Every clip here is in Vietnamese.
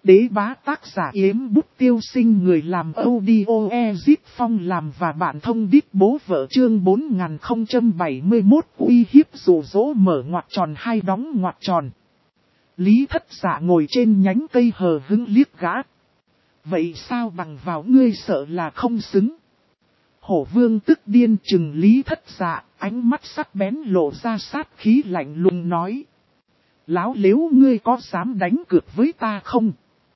Đế bá tác giả Yếm Bút Tiêu Sinh, người làm audio Ezip Phong làm và bạn thông đít bố vợ chương 4071 uy hiếp dụ dỗ mở ngoặc tròn hai đóng ngoặc tròn. Lý Thất Dạ ngồi trên nhánh cây hờ hững liếc gã. Vậy sao bằng vào ngươi sợ là không xứng? Hổ Vương tức điên chừng Lý Thất Dạ, ánh mắt sắc bén lộ ra sát khí lạnh lùng nói. Láo lếu ngươi có dám đánh cược với ta không?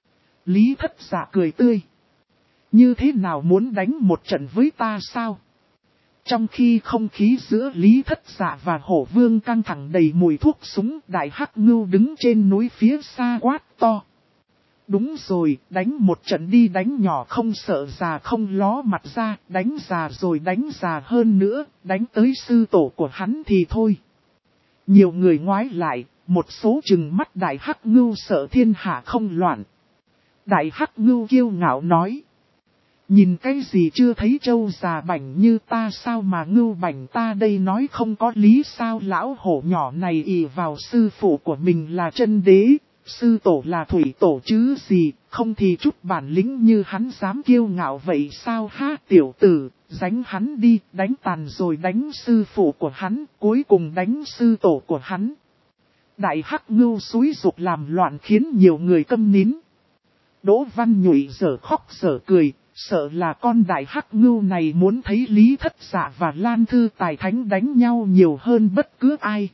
Lý Thất Dạ cười tươi. Như thế nào muốn đánh một trận với ta sao? Trong khi không khí giữa Lý Thất Dạ và Hổ Vương căng thẳng đầy mùi thuốc súng, Đại Hắc Ngưu đứng trên núi phía xa quát to. Đúng rồi, đánh một trận đi, đánh nhỏ không sợ già không ló mặt ra, đánh già rồi đánh già hơn nữa, đánh tới sư tổ của hắn thì thôi. Nhiều người ngoái lại, một số chừng mắt Đại Hắc Ngưu sợ thiên hạ không loạn. Đại Hắc Ngưu kiêu ngạo nói. Nhìn cái gì chưa thấy trâu già bảnh như ta sao mà ngưu bảnh ta đây nói không có lý sao? Lão hổ nhỏ này ỷ vào sư phụ của mình là chân đế, sư tổ là thủy tổ chứ gì, không thì chút bản lĩnh như hắn dám kiêu ngạo vậy sao? Ha tiểu tử, đánh hắn đi, đánh tàn rồi đánh sư phụ của hắn, cuối cùng đánh sư tổ của hắn. Đại Hắc Ngưu xúi giục làm loạn khiến nhiều người câm nín. Đỗ Văn Nhụy dở khóc dở cười, sợ là con Đại Hắc Ngưu này muốn thấy Lý Thất Dạ và Lan Thư Tài Thánh đánh nhau nhiều hơn bất cứ ai.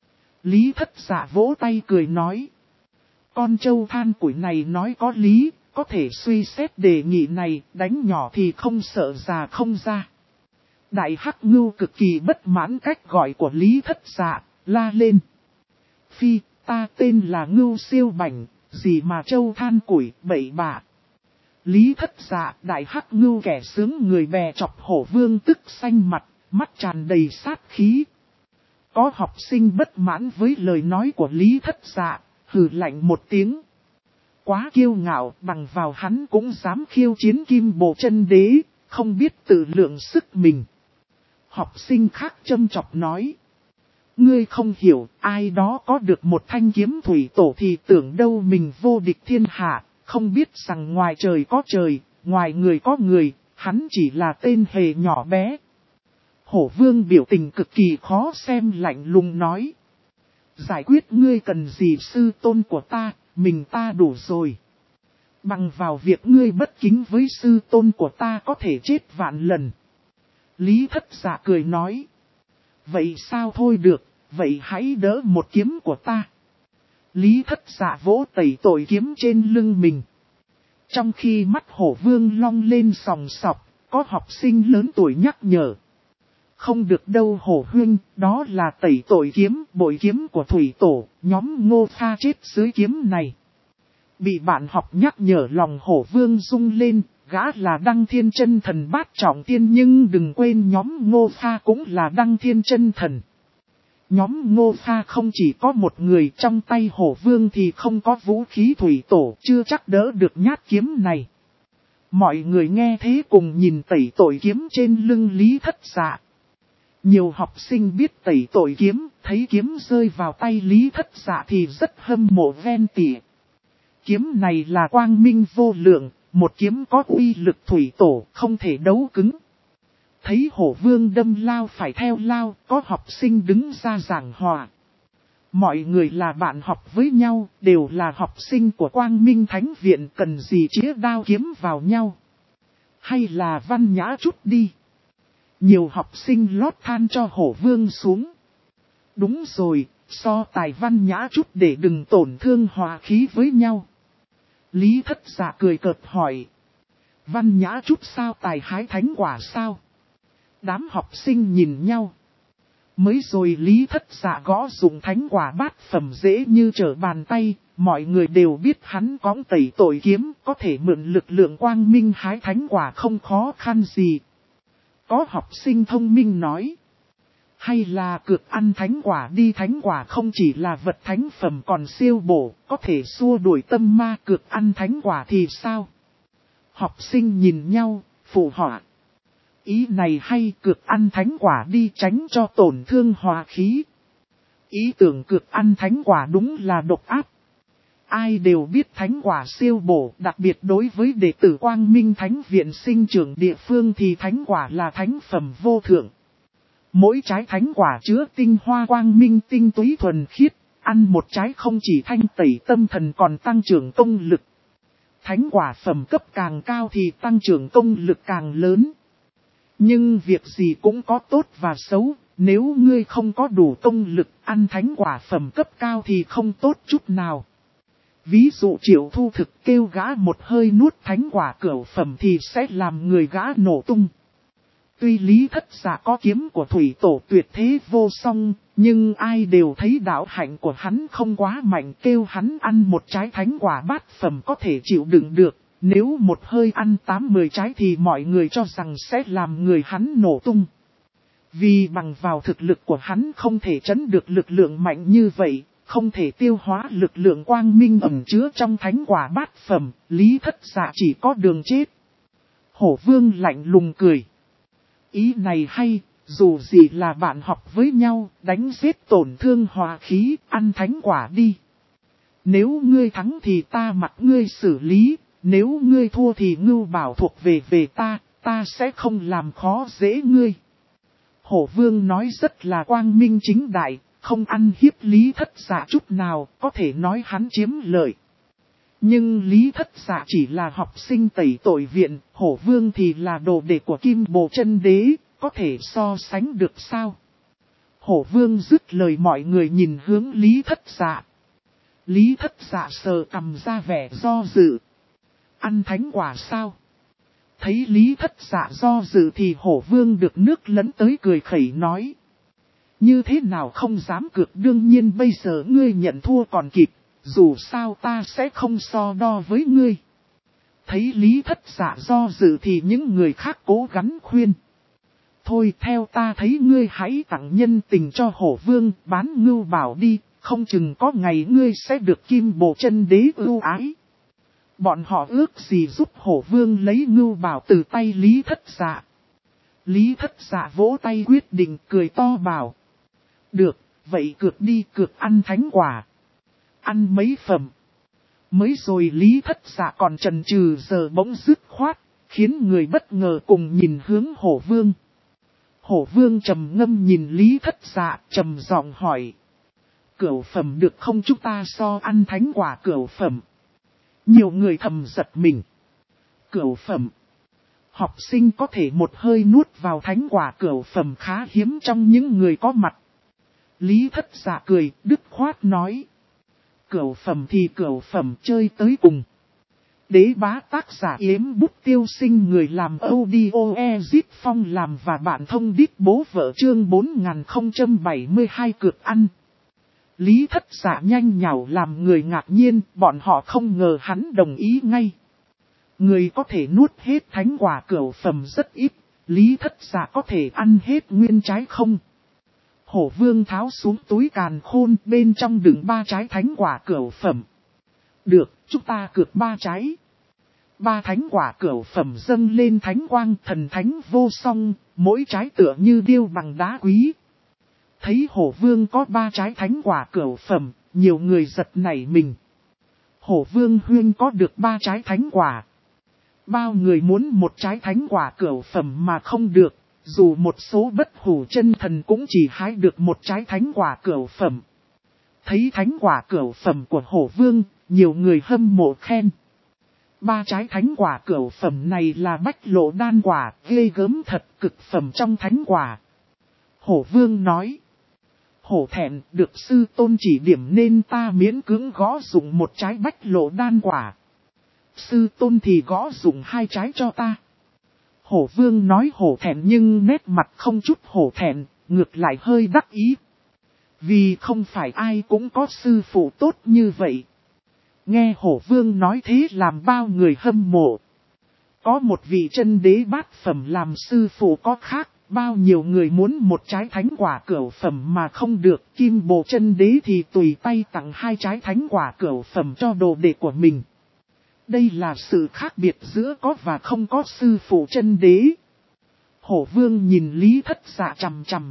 Lý Thất Dạ vỗ tay cười nói. Con trâu than củi này nói có lý, có thể suy xét đề nghị này, đánh nhỏ thì không sợ già không ra. Đại Hắc Ngưu cực kỳ bất mãn cách gọi của Lý Thất Dạ, la lên. Phi, ta tên là Ngưu Siêu Bảnh, gì mà trâu than củi, bậy bạ. Lý Thất Dạ, Đại Hắc Ngưu kẻ sướng người bè chọc Hổ Vương tức xanh mặt, mắt tràn đầy sát khí. Có học sinh bất mãn với lời nói của Lý Thất Dạ, hừ lạnh một tiếng. Quá kiêu ngạo, bằng vào hắn cũng dám khiêu chiến Kim Bộ Chân Đế, không biết tự lượng sức mình. Học sinh khác châm chọc nói. Ngươi không hiểu, ai đó có được một thanh kiếm thủy tổ thì tưởng đâu mình vô địch thiên hạ, không biết rằng ngoài trời có trời, ngoài người có người, hắn chỉ là tên hề nhỏ bé. Hổ Vương biểu tình cực kỳ khó xem lạnh lùng nói. Giải quyết ngươi cần gì sư tôn của ta, mình ta đủ rồi. Bằng vào việc ngươi bất kính với sư tôn của ta có thể chết vạn lần. Lý Thất Dạ cười nói. Vậy sao thôi được, vậy hãy đỡ một kiếm của ta. Lý Thất Dạ vỗ tẩy tội kiếm trên lưng mình. Trong khi mắt Hổ Vương long lên sòng sọc, có học sinh lớn tuổi nhắc nhở. Không được đâu Hổ huynh, đó là tẩy tội kiếm, bội kiếm của thủy tổ, nhóm Ngô Pha chết dưới kiếm này. Bị bạn học nhắc nhở lòng Hổ Vương rung lên, gã là Đăng Thiên Chân Thần bát trọng tiên nhưng đừng quên nhóm Ngô Pha cũng là Đăng Thiên Chân Thần. Nhóm Ngô Pha không chỉ có một người, trong tay Hổ Vương thì không có vũ khí thủy tổ, chưa chắc đỡ được nhát kiếm này. Mọi người nghe thế cùng nhìn tẩy tội kiếm trên lưng Lý Thất Dạ. Nhiều học sinh biết tẩy tội kiếm, thấy kiếm rơi vào tay Lý Thất Dạ thì rất hâm mộ ven tỉa. Kiếm này là quang minh vô lượng, một kiếm có uy lực thủy tổ, không thể đấu cứng. Thấy Hổ Vương đâm lao phải theo lao, có học sinh đứng ra giảng hòa. Mọi người là bạn học với nhau, đều là học sinh của Quang Minh Thánh Viện, cần gì chĩa đao kiếm vào nhau. Hay là văn nhã chút đi. Nhiều học sinh lót than cho Hổ Vương xuống. Đúng rồi, so tài văn nhã chút để đừng tổn thương hòa khí với nhau. Lý Thất Dạ cười cợt hỏi. Văn nhã chút sao tài hái thánh quả sao? Đám học sinh nhìn nhau. Mới rồi Lý Thất Dạ gõ dụng thánh quả bát phẩm dễ như trở bàn tay, mọi người đều biết hắn cõng tẩy tội kiếm, có thể mượn lực lượng quang minh hái thánh quả không khó khăn gì. Có học sinh thông minh nói. Hay là cược ăn thánh quả đi, thánh quả không chỉ là vật thánh phẩm còn siêu bổ, có thể xua đuổi tâm ma, cược ăn thánh quả thì sao? Học sinh nhìn nhau, phụ họa. Ý này hay, cược ăn thánh quả đi tránh cho tổn thương hòa khí. Ý tưởng cược ăn thánh quả đúng là độc ác. Ai đều biết thánh quả siêu bổ, đặc biệt đối với đệ tử Quang Minh Thánh Viện sinh trưởng địa phương thì thánh quả là thánh phẩm vô thượng. Mỗi trái thánh quả chứa tinh hoa quang minh tinh túy thuần khiết, ăn một trái không chỉ thanh tẩy tâm thần còn tăng trưởng công lực. Thánh quả phẩm cấp càng cao thì tăng trưởng công lực càng lớn. Nhưng việc gì cũng có tốt và xấu, nếu ngươi không có đủ công lực ăn thánh quả phẩm cấp cao thì không tốt chút nào. Ví dụ Triệu Thu Thực kêu gã một hơi nuốt thánh quả cửu phẩm thì sẽ làm người gã nổ tung. Tuy Lý Thất Dạ có kiếm của thủy tổ tuyệt thế vô song, nhưng ai đều thấy đạo hạnh của hắn không quá mạnh, kêu hắn ăn một trái thánh quả bát phẩm có thể chịu đựng được. Nếu một hơi ăn 8-10 trái thì mọi người cho rằng sẽ làm người hắn nổ tung. Vì bằng vào thực lực của hắn không thể trấn được lực lượng mạnh như vậy, không thể tiêu hóa lực lượng quang minh ẩn chứa trong thánh quả bát phẩm, Lý Thất Dạ chỉ có đường chết. Hổ Vương lạnh lùng cười. Ý này hay, dù gì là bạn học với nhau, đánh giết tổn thương hòa khí, ăn thánh quả đi. Nếu ngươi thắng thì ta mặc ngươi xử lý, nếu ngươi thua thì Ngưu Bảo thuộc về ta, ta sẽ không làm khó dễ ngươi. Hổ Vương nói rất là quang minh chính đại, không ăn hiếp Lý Thất Dạ chút nào, có thể nói hắn chiếm lợi. Nhưng Lý Thất Dạ chỉ là học sinh tẩy tội viện, Hổ Vương thì là đồ đệ của Kim Bồ Chân Đế, có thể so sánh được sao? Hổ Vương dứt lời mọi người nhìn hướng Lý Thất Dạ. Lý Thất Dạ sờ cằm ra vẻ do dự. Ăn thánh quả sao? Thấy Lý Thất Dạ do dự thì Hổ Vương được nước lấn tới cười khẩy nói. Như thế nào không dám cược, đương nhiên bây giờ ngươi nhận thua còn kịp, dù sao ta sẽ không so đo với ngươi. Thấy Lý Thất Dạ do dự thì những người khác cố gắng khuyên. Thôi theo ta thấy ngươi hãy tặng nhân tình cho Hổ Vương, bán Ngưu Bảo đi, không chừng có ngày ngươi sẽ được Kim Bồ Chân Đế ưu ái. Bọn họ ước gì giúp Hổ Vương lấy Ngưu Bảo từ tay Lý Thất Dạ. Lý Thất Dạ vỗ tay quyết định, cười to bảo. Được, vậy cược đi, cược ăn thánh quả. Ăn mấy phẩm. Mới rồi Lý Thất Dạ còn chần chừ, giờ bỗng dứt khoát, khiến người bất ngờ cùng nhìn hướng Hổ Vương. Hổ Vương trầm ngâm nhìn Lý Thất Dạ, trầm giọng hỏi. Cửu phẩm được không, chúng ta so ăn thánh quả cửu phẩm. Nhiều người thầm giật mình. Cửu phẩm. Học sinh có thể một hơi nuốt vào thánh quả cửu phẩm khá hiếm trong những người có mặt. Lý Thất Dạ cười, dứt khoát nói. Cửu phẩm thì cửu phẩm, chơi tới cùng. Đế bá tác giả Yếm Bút Tiêu Sinh, người làm audio Ezit Phong làm và bạn thông đít bố vợ, chương 4072 cược ăn. Lý Thất Dạ nhanh nhảu làm người ngạc nhiên, bọn họ không ngờ hắn đồng ý ngay. Người có thể nuốt hết thánh quả cửu phẩm rất ít, Lý Thất Dạ có thể ăn hết nguyên trái không? Hổ Vương tháo xuống túi càn khôn, bên trong đựng 3 trái thánh quả cửu phẩm. Được, chúng ta cược 3 trái. 3 thánh quả cửu phẩm dâng lên thánh quang, thần thánh vô song, mỗi trái tựa như điêu bằng đá quý. Thấy Hổ Vương có 3 trái thánh quả cửu phẩm, nhiều người giật nảy mình. Hổ Vương huyên có được 3 trái thánh quả. Bao người muốn một trái thánh quả cửu phẩm mà không được, dù một số bất hủ chân thần cũng chỉ hái được một trái thánh quả cửu phẩm. Thấy thánh quả cửu phẩm của Hổ Vương, nhiều người hâm mộ khen. 3 trái thánh quả cửu phẩm này là bách lộ đan quả, ghê gớm thật, cực phẩm trong thánh quả. Hổ Vương nói. Hổ thẹn, được sư tôn chỉ điểm nên ta miễn cưỡng gõ dụng một trái bách lộ đan quả. Sư tôn thì gõ dụng 2 trái cho ta. Hổ Vương nói hổ thẹn nhưng nét mặt không chút hổ thẹn, ngược lại hơi đắc ý. Vì không phải ai cũng có sư phụ tốt như vậy. Nghe Hổ Vương nói thế làm bao người hâm mộ. Có một vị chân đế bát phẩm làm sư phụ có khác, bao nhiêu người muốn một trái thánh quả cửu phẩm mà không được. Kim Bồ Chân Đế thì tùy tay tặng 2 trái thánh quả cửu phẩm cho đồ đệ của mình. Đây là sự khác biệt giữa có và không có sư phụ chân đế. Hổ Vương nhìn Lý Thất Dạ chằm chằm.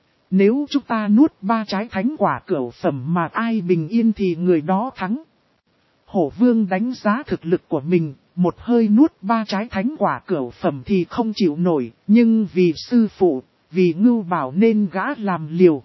Nếu chúng ta nuốt 3 trái thánh quả cửu phẩm mà ai bình yên thì người đó thắng. Hổ vương đánh giá thực lực của mình, một hơi nuốt 3 trái thánh quả cửu phẩm thì không chịu nổi, nhưng vì sư phụ, vì Ngưu Bảo nên gã làm liều.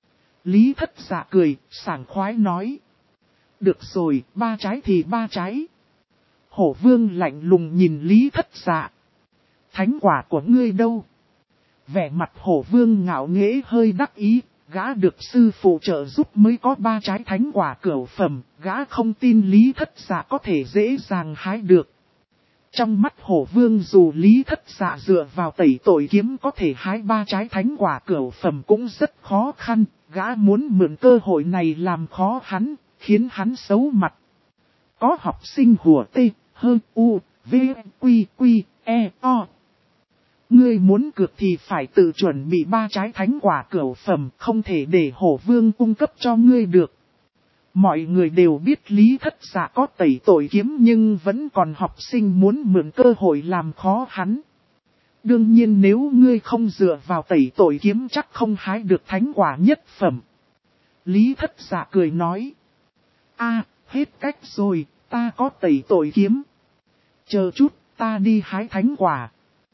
Lý Thất Dạ cười, sảng khoái nói. Được rồi, 3 trái thì 3 trái. Hổ vương lạnh lùng nhìn Lý Thất Dạ. Thánh quả của ngươi đâu? Vẻ mặt hổ vương ngạo nghễ hơi đắc ý, gã được sư phụ trợ giúp mới có 3 trái thánh quả cửu phẩm, gã không tin Lý Thất Dạ có thể dễ dàng hái được. Trong mắt hổ vương dù Lý Thất Dạ dựa vào tẩy tội kiếm có thể hái 3 trái thánh quả cửu phẩm cũng rất khó khăn, gã muốn mượn cơ hội này làm khó hắn, khiến hắn xấu mặt. Có học sinh hùa tê, hơ u, v, quy quy, e, o. Ngươi muốn cược thì phải tự chuẩn bị 3 trái thánh quả cửu phẩm, không thể để hổ vương cung cấp cho ngươi được. Mọi người đều biết Lý Thất Dạ có tẩy tội kiếm nhưng vẫn còn học sinh muốn mượn cơ hội làm khó hắn. Đương nhiên nếu ngươi không dựa vào tẩy tội kiếm chắc không hái được thánh quả nhất phẩm. Lý Thất Dạ cười nói. Hết cách rồi, ta có tẩy tội kiếm. Chờ chút, ta đi hái thánh quả.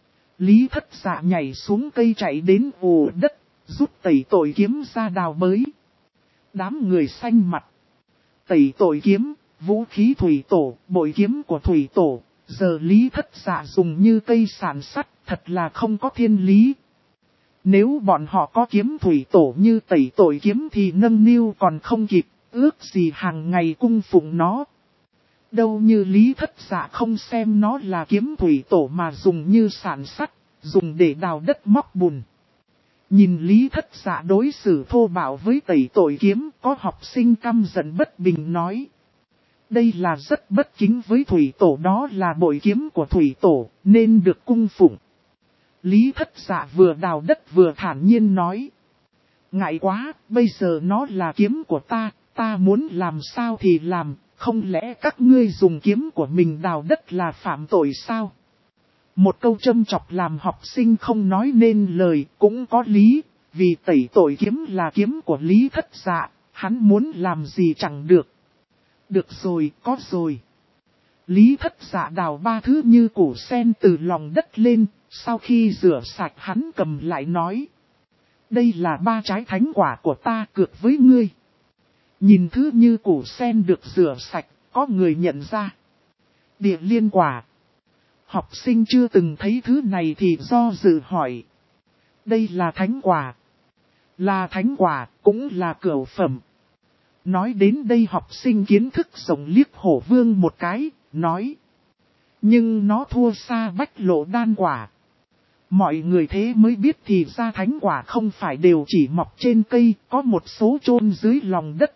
Lý Thất Dạ nhảy xuống cây chạy đến ồ đất, rút tẩy tội kiếm ra đào bới. Đám người xanh mặt. Tẩy tội kiếm, vũ khí thủy tổ, bội kiếm của thủy tổ, giờ Lý Thất Dạ dùng như cây sản sắt, thật là không có thiên lý. Nếu bọn họ có kiếm thủy tổ như tẩy tội kiếm thì nâng niu còn không kịp, ước gì hàng ngày cung phụng nó. Đâu như Lý Thất Dạ không xem nó là kiếm thủy tổ mà dùng như sản sắt, dùng để đào đất móc bùn. Nhìn Lý Thất Dạ đối xử thô bạo với tẩy tội kiếm, có học sinh căm giận bất bình nói. Đây là rất bất kính với thủy tổ, đó là bội kiếm của thủy tổ, nên được cung phụng. Lý Thất Dạ vừa đào đất vừa thản nhiên nói. Ngại quá, bây giờ nó là kiếm của ta muốn làm sao thì làm, không lẽ các ngươi dùng kiếm của mình đào đất là phạm tội sao? Một câu châm chọc làm học sinh không nói nên lời, cũng có lý, vì tẩy tội kiếm là kiếm của Lý Thất Dạ, hắn muốn làm gì chẳng được. Được rồi, có rồi. Lý Thất Dạ đào 3 thứ như củ sen từ lòng đất lên, sau khi rửa sạch hắn cầm lại nói. Đây là 3 trái thánh quả của ta cược với ngươi. Nhìn thứ như củ sen được rửa sạch, có người nhận ra. Địa liên quả. Học sinh chưa từng thấy thứ này thì do dự hỏi. Đây là thánh quả. Là thánh quả, cũng là cửu phẩm. Nói đến đây học sinh kiến thức rộng liếc hổ vương một cái, nói. Nhưng nó thua xa bách lộ đan quả. Mọi người thế mới biết thì ra thánh quả không phải đều chỉ mọc trên cây, có một số chôn dưới lòng đất.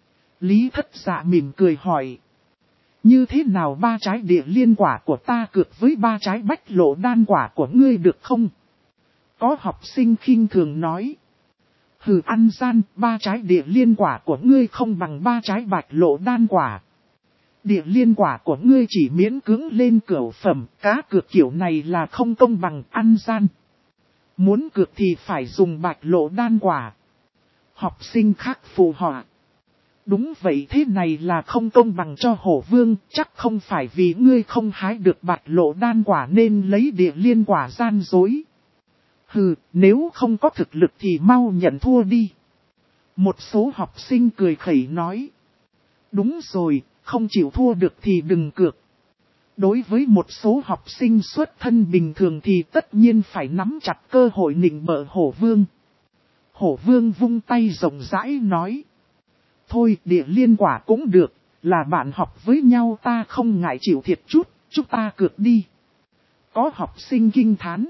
Lý Thất Dạ mỉm cười hỏi. Như thế nào 3 trái địa liên quả của ta cược với 3 trái bách lộ đan quả của ngươi được không? Có học sinh khinh thường nói. Hừ ăn gian, 3 trái địa liên quả của ngươi không bằng 3 trái bạch lộ đan quả. Địa liên quả của ngươi chỉ miễn cưỡng lên cửu phẩm, cá cược kiểu này là không công bằng, ăn gian. Muốn cược thì phải dùng bạch lộ đan quả. Học sinh khác phù họa. Đúng vậy, thế này là không công bằng cho hổ vương, chắc không phải vì ngươi không hái được bạch lộ đan quả nên lấy địa liên quả gian dối. Hừ, nếu không có thực lực thì mau nhận thua đi. Một số học sinh cười khẩy nói. Đúng rồi, không chịu thua được thì đừng cược. Đối với một số học sinh xuất thân bình thường thì tất nhiên phải nắm chặt cơ hội nịnh bợ hổ vương. Hổ vương vung tay rộng rãi nói. Thôi địa liên quả cũng được, là bạn học với nhau ta không ngại chịu thiệt chút, chúng ta cược đi. Có học sinh kinh thán.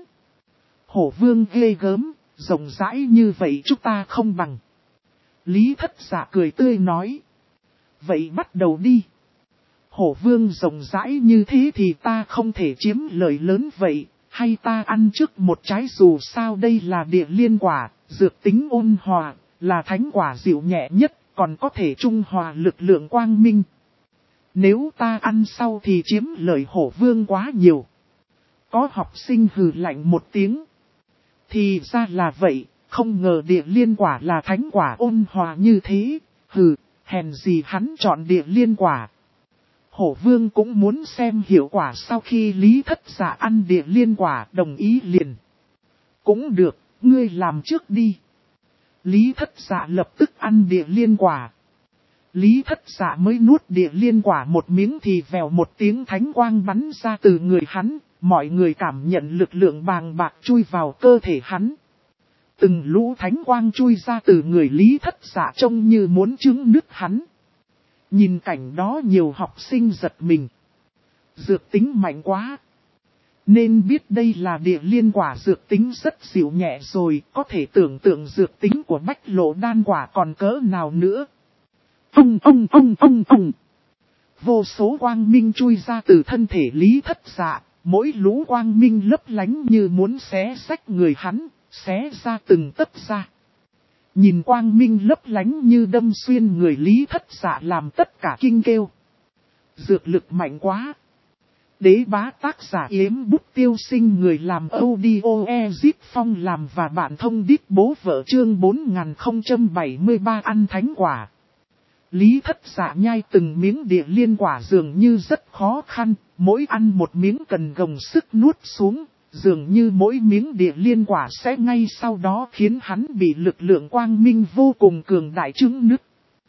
Hổ vương ghê gớm, rộng rãi như vậy chúng ta không bằng. Lý Thất Dạ cười tươi nói. Vậy bắt đầu đi. Hổ vương rộng rãi như thế thì ta không thể chiếm lợi lớn vậy, hay ta ăn trước một trái dù sao đây là địa liên quả, dược tính ôn hòa, là thánh quả dịu nhẹ nhất, còn có thể trung hòa lực lượng quang minh. Nếu ta ăn sau thì chiếm lợi hổ vương quá nhiều. Có học sinh hừ lạnh một tiếng. Thì ra là vậy, không ngờ địa liên quả là thánh quả ôn hòa như thế, hừ, hèn gì hắn chọn địa liên quả. Hổ vương cũng muốn xem hiệu quả sau khi Lý Thất Dạ ăn địa liên quả, đồng ý liền. Cũng được, ngươi làm trước đi. Lý Thất Dạ lập tức ăn địa liên quả. Lý Thất Dạ mới nuốt địa liên quả một miếng thì vèo một tiếng thánh quang bắn ra từ người hắn, mọi người cảm nhận lực lượng bàng bạc chui vào cơ thể hắn. Từng lũ thánh quang chui ra từ người Lý Thất Dạ trông như muốn trứng nứt hắn. Nhìn cảnh đó nhiều học sinh giật mình. Dược tính mạnh quá. Nên biết đây là địa liên quả dược tính rất dịu nhẹ rồi, có thể tưởng tượng dược tính của bách lộ đan quả còn cỡ nào nữa. Vô số quang minh chui ra từ thân thể Lý Thất Dạ, mỗi lũ quang minh lấp lánh như muốn xé rách người hắn, xé ra từng tấc ra. Nhìn quang minh lấp lánh như đâm xuyên người Lý Thất Dạ làm tất cả kinh kêu. Dược lực mạnh quá. Đế bá tác giả Yếm Bút Tiêu Sinh, người làm audio Ezip Phong làm và bạn thông đít bố vợ, chương 4073 ăn thánh quả. Lý Thất Dạ nhai từng miếng địa liên quả dường như rất khó khăn, mỗi ăn một miếng cần gồng sức nuốt xuống, dường như mỗi miếng địa liên quả sẽ ngay sau đó khiến hắn bị lực lượng quang minh vô cùng cường đại trứng nứt.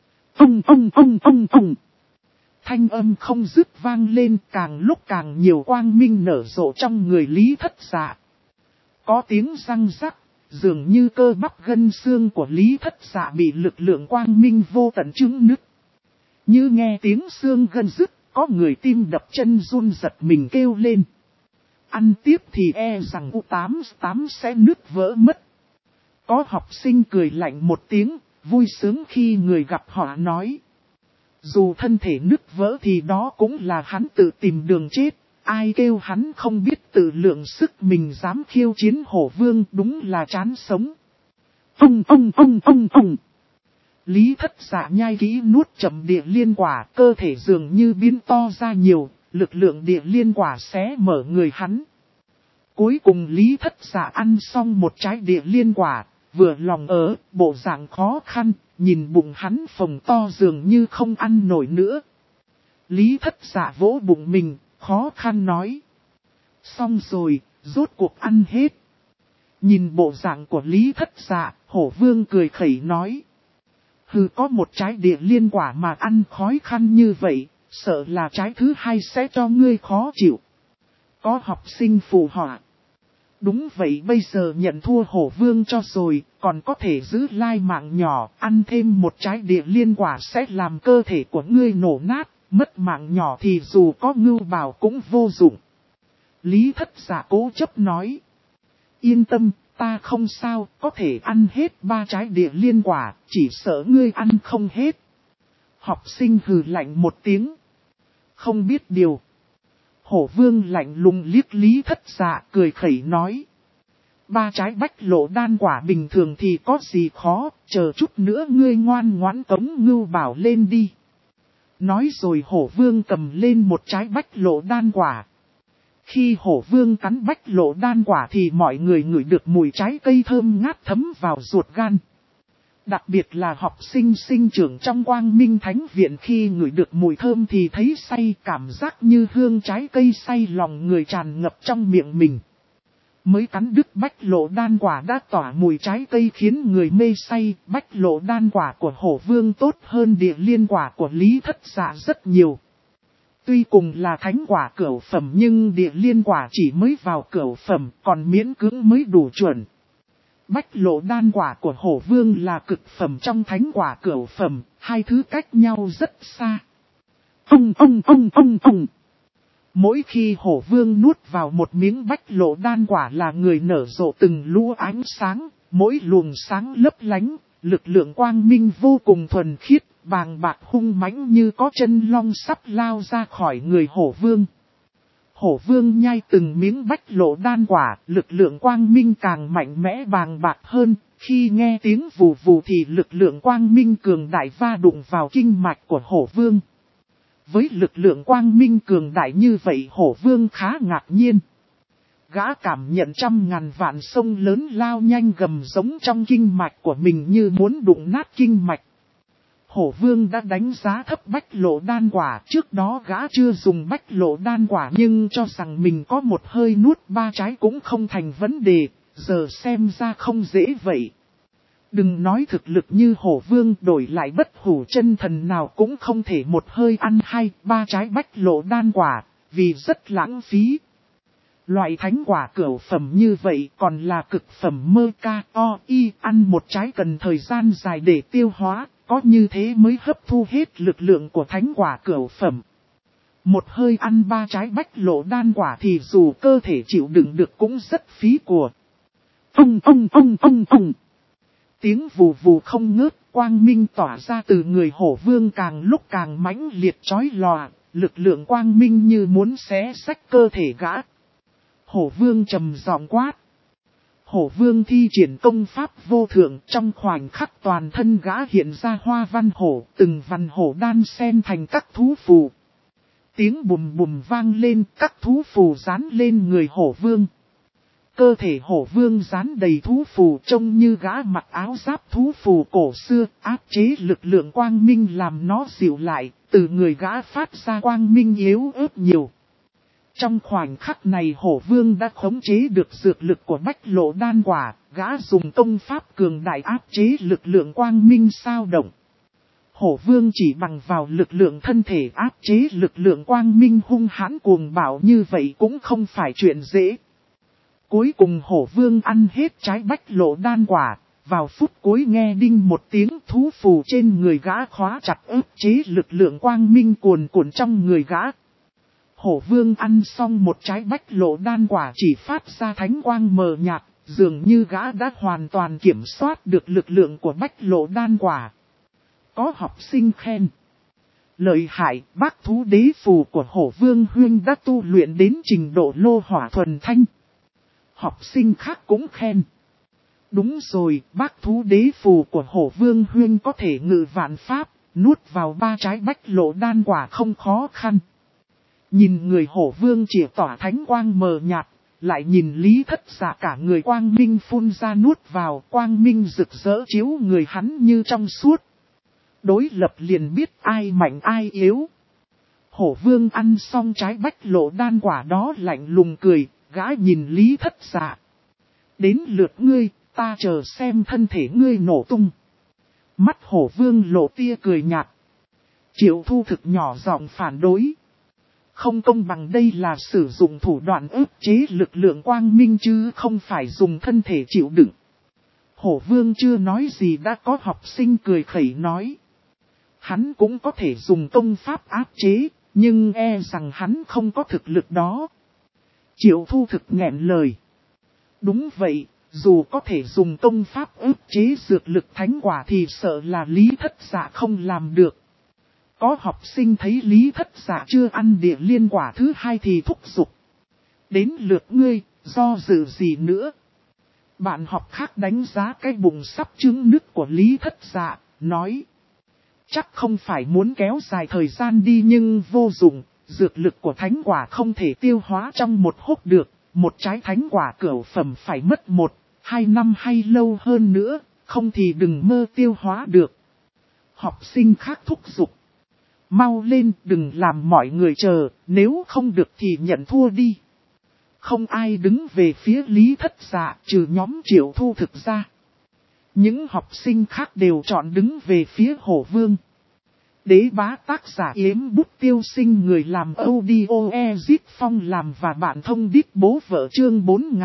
Thanh âm không dứt vang lên, càng lúc càng nhiều quang minh nở rộ trong người Lý Thất Dạ. Có tiếng răng rắc, dường như cơ bắp gân xương của Lý Thất Dạ bị lực lượng quang minh vô tận trứng nứt. Như nghe tiếng xương gân dứt, có người tim đập chân run giật mình kêu lên. Ăn tiếp thì e rằng U88 sẽ nứt vỡ mất. Có học sinh cười lạnh một tiếng, vui sướng khi người gặp họ nói. Dù thân thể nứt vỡ thì đó cũng là hắn tự tìm đường chết, ai kêu hắn không biết tự lượng sức mình dám khiêu chiến hổ vương, đúng là chán sống. Lý Thất Dạ nhai kỹ nuốt chậm địa liên quả, cơ thể dường như biến to ra nhiều, lực lượng địa liên quả xé mở người hắn. Cuối cùng Lý Thất Dạ ăn xong một trái địa liên quả, vừa lòng bộ dạng khó khăn, nhìn bụng hắn phồng to dường như không ăn nổi nữa. Lý Thất Dạ vỗ bụng mình, khó khăn nói. Xong rồi, rốt cuộc ăn hết. Nhìn bộ dạng của Lý Thất Dạ, hổ vương cười khẩy nói. Hừ, có một trái địa liên quả mà ăn khó khăn như vậy, sợ là trái thứ hai sẽ cho ngươi khó chịu. Có học sinh phụ họa. Đúng vậy, bây giờ nhận thua hổ vương cho rồi, còn có thể giữ lai mạng nhỏ, ăn thêm một trái địa liên quả sẽ làm cơ thể của ngươi nổ nát, mất mạng nhỏ thì dù có ngưu bào cũng vô dụng. Lý Thất Dạ cố chấp nói. Yên tâm, ta không sao, có thể ăn hết 3 trái địa liên quả, chỉ sợ ngươi ăn không hết. Học sinh hừ lạnh một tiếng. Không biết điều. Hổ vương lạnh lùng liếc Lý Thất Dạ cười khẩy nói. 3 trái bách lộ đan quả bình thường thì có gì khó, chờ chút nữa ngươi ngoan ngoãn tống ngưu bảo lên đi. Nói rồi hổ vương cầm lên một trái bách lộ đan quả. Khi hổ vương cắn bách lộ đan quả thì mọi người ngửi được mùi trái cây thơm ngát thấm vào ruột gan. Đặc biệt là học sinh sinh trưởng trong Quang Minh Thánh Viện, khi ngửi được mùi thơm thì thấy say, cảm giác như hương trái cây say lòng người tràn ngập trong miệng mình. Mới cắn đứt bách lộ đan quả đã tỏa mùi trái cây khiến người mê say, bách lộ đan quả của hổ vương tốt hơn địa liên quả của Lý Thất Dạ rất nhiều. Tuy cùng là thánh quả cửu phẩm nhưng địa liên quả chỉ mới vào cửu phẩm, còn miễn cưỡng mới đủ chuẩn. Bách lộ đan quả của hổ vương là cực phẩm trong thánh quả cửu phẩm, hai thứ cách nhau rất xa. Mỗi khi hổ vương nuốt vào một miếng bách lộ đan quả là người nở rộ từng lũ ánh sáng, mỗi luồng sáng lấp lánh, lực lượng quang minh vô cùng thuần khiết, bàng bạc hung mãnh như có chân long sắp lao ra khỏi người hổ vương. Hổ vương nhai từng miếng bách lộ đan quả, lực lượng quang minh càng mạnh mẽ bàng bạc hơn, khi nghe tiếng vù vù thì lực lượng quang minh cường đại va đụng vào kinh mạch của hổ vương. Với lực lượng quang minh cường đại như vậy hổ vương khá ngạc nhiên. Gã cảm nhận trăm ngàn vạn sông lớn lao nhanh gầm giống trong kinh mạch của mình như muốn đụng nát kinh mạch. Hổ vương đã đánh giá thấp bách lộ đan quả, trước đó gã chưa dùng bách lộ đan quả nhưng cho rằng mình có một hơi nuốt 3 trái cũng không thành vấn đề, giờ xem ra không dễ vậy. Đừng nói thực lực như hổ vương, đổi lại bất hủ chân thần nào cũng không thể một hơi ăn 2-3 trái bách lộ đan quả, vì rất lãng phí. Loại thánh quả cửu phẩm như vậy còn là cực phẩm mơ ca o y, ăn một trái cần thời gian dài để tiêu hóa, có như thế mới hấp thu hết lực lượng của thánh quả cửu phẩm. Một hơi ăn 3 trái bách lộ đan quả thì dù cơ thể chịu đựng được cũng rất phí của. Ông. Tiếng vù vù không ngớt, quang minh tỏa ra từ người hổ vương càng lúc càng mãnh liệt chói lòa, lực lượng quang minh như muốn xé rách cơ thể gã. Hổ vương trầm giọng quát. Hổ vương thi triển công pháp vô thượng, trong khoảnh khắc toàn thân gã hiện ra hoa văn hổ, từng vằn hổ đan xen thành các thú phù. Tiếng bùm bùm vang lên, các thú phù dán lên người hổ vương. Cơ thể hổ vương dán đầy thú phù trông như gã mặc áo giáp thú phù cổ xưa, áp chế lực lượng quang minh làm nó dịu lại, từ người gã phát ra quang minh yếu ớt nhiều. Trong khoảnh khắc này hổ vương đã khống chế được dược lực của bách lộ đan quả, gã dùng công pháp cường đại áp chế lực lượng quang minh sao động. Hổ vương chỉ bằng vào lực lượng thân thể áp chế lực lượng quang minh hung hãn cuồng bạo như vậy cũng không phải chuyện dễ. Cuối cùng hổ vương ăn hết trái bách lộ đan quả, vào phút cuối nghe đinh một tiếng thú phù trên người gã khóa chặt ức chế lực lượng quang minh cuồn cuộn trong người gã. Hổ vương ăn xong một trái bách lộ đan quả chỉ phát ra thánh quang mờ nhạt, dường như gã đã hoàn toàn kiểm soát được lực lượng của bách lộ đan quả. Có học sinh khen. Lợi hại, bác thú đế phù của hổ vương huyên đã tu luyện đến trình độ lô hỏa thuần thanh. Học sinh khác cũng khen. Đúng rồi, bác thú đế phù của hổ vương huyên có thể ngự vạn pháp, nuốt vào 3 trái bách lộ đan quả không khó khăn. Nhìn người hổ vương chỉ tỏa thánh quang mờ nhạt, lại nhìn Lý Thất Dạ cả người quang minh phun ra nuốt vào, quang minh rực rỡ chiếu người hắn như trong suốt. Đối lập liền biết ai mạnh ai yếu. Hổ vương ăn xong trái bách lộ đan quả đó lạnh lùng cười, gã nhìn Lý Thất Dạ. Đến lượt ngươi, ta chờ xem thân thể ngươi nổ tung. Mắt hổ vương lộ tia cười nhạt. Triệu Thu Thực nhỏ giọng phản đối. Không công bằng, đây là sử dụng thủ đoạn ức chế lực lượng quang minh chứ không phải dùng thân thể chịu đựng. Hổ vương chưa nói gì đã có học sinh cười khẩy nói. Hắn cũng có thể dùng công pháp áp chế, nhưng e rằng hắn không có thực lực đó. Triệu Thu Thực nghẹn lời. Đúng vậy, dù có thể dùng công pháp ức chế dược lực thánh quả thì sợ là Lý Thất Dạ không làm được. Có học sinh thấy Lý Thất Dạ chưa ăn địa liên quả thứ 2 thì thúc giục. Đến lượt ngươi, do dự gì nữa? Bạn học khác đánh giá cái bụng sắp trứng nứt của Lý Thất Dạ, nói. Chắc không phải muốn kéo dài thời gian đi nhưng vô dụng, dược lực của thánh quả không thể tiêu hóa trong một hốc được, một trái thánh quả cửu phẩm phải mất 1-2 năm hay lâu hơn nữa, không thì đừng mơ tiêu hóa được. Học sinh khác thúc giục. Mau lên, đừng làm mọi người chờ, nếu không được thì nhận thua đi. Không ai đứng về phía Lý Thất Dạ trừ nhóm Triệu Thu Thực ra. Những học sinh khác đều chọn đứng về phía hổ vương. Đế bá tác giả Yếm Bút Tiêu Sinh, người làm audio Ezit Phong làm và bạn thông đít bố vợ chương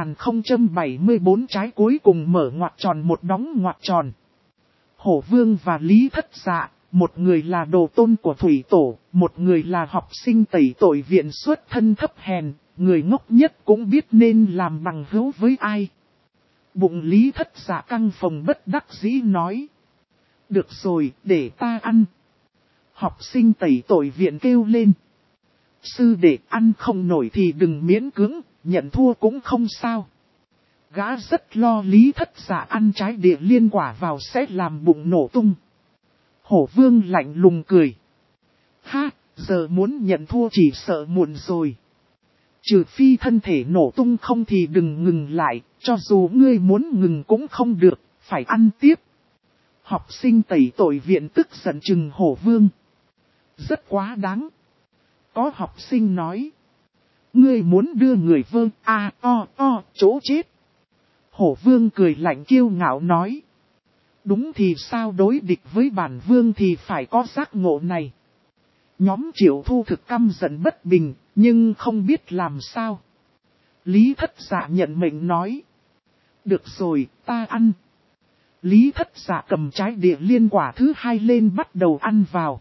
4074 trái cuối cùng mở ngoặc tròn một đóng ngoặc tròn. Hổ vương và Lý Thất Dạ, một người là đồ tôn của Thủy Tổ, một người là học sinh tẩy tội viện xuất thân thấp hèn, người ngốc nhất cũng biết nên làm bằng hữu với ai. Bụng Lý Thất Dạ căng phồng bất đắc dĩ nói. Được rồi, để ta ăn. Học sinh tẩy tội viện kêu lên. Sư đệ, ăn không nổi thì đừng miễn cưỡng, nhận thua cũng không sao. Gã rất lo Lý Thất Dạ ăn trái địa liên quả vào sẽ làm bụng nổ tung. Hổ vương lạnh lùng cười. Ha, giờ muốn nhận thua chỉ sợ muộn rồi. Trừ phi thân thể nổ tung không thì đừng ngừng lại, cho dù ngươi muốn ngừng cũng không được, phải ăn tiếp. Học sinh tẩy tội viện tức giận chừng Hổ Vương. Rất quá đáng. Có học sinh nói. Ngươi muốn đưa người vương chỗ chết. Hổ Vương cười lạnh kiêu ngạo nói. Đúng thì sao, đối địch với bản vương thì phải có giác ngộ này. Nhóm Triệu Thu thực căm giận bất bình, nhưng không biết làm sao. Lý Thất Dạ nhận mệnh nói. Được rồi, ta ăn. Lý Thất Dạ cầm trái địa liên quả thứ hai lên bắt đầu ăn vào.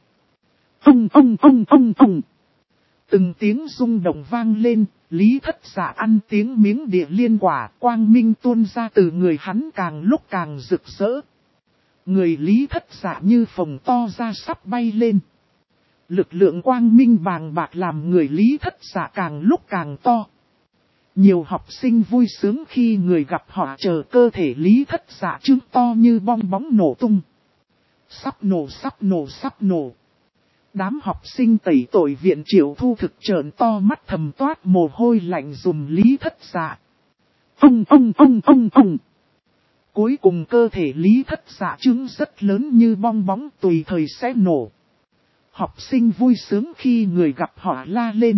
Ông. Từng tiếng rung động vang lên, Lý Thất Dạ ăn tiếng miếng địa liên quả, quang minh tuôn ra từ người hắn càng lúc càng rực rỡ. Người Lý Thất Dạ như phồng to ra sắp bay lên. Lực lượng quang minh bàng bạc làm người Lý Thất Dạ càng lúc càng to. Nhiều học sinh vui sướng khi người gặp họ chờ cơ thể Lý Thất Dạ trứng to như bong bóng nổ tung. Sắp nổ. Đám học sinh tẩy tội viện Triệu Thu thực trợn to mắt thầm toát mồ hôi lạnh dùm Lý Thất Dạ. Ông. Cuối cùng cơ thể Lý Thất Dạ trứng rất lớn như bong bóng tùy thời sẽ nổ. Học sinh vui sướng khi người gặp họ la lên.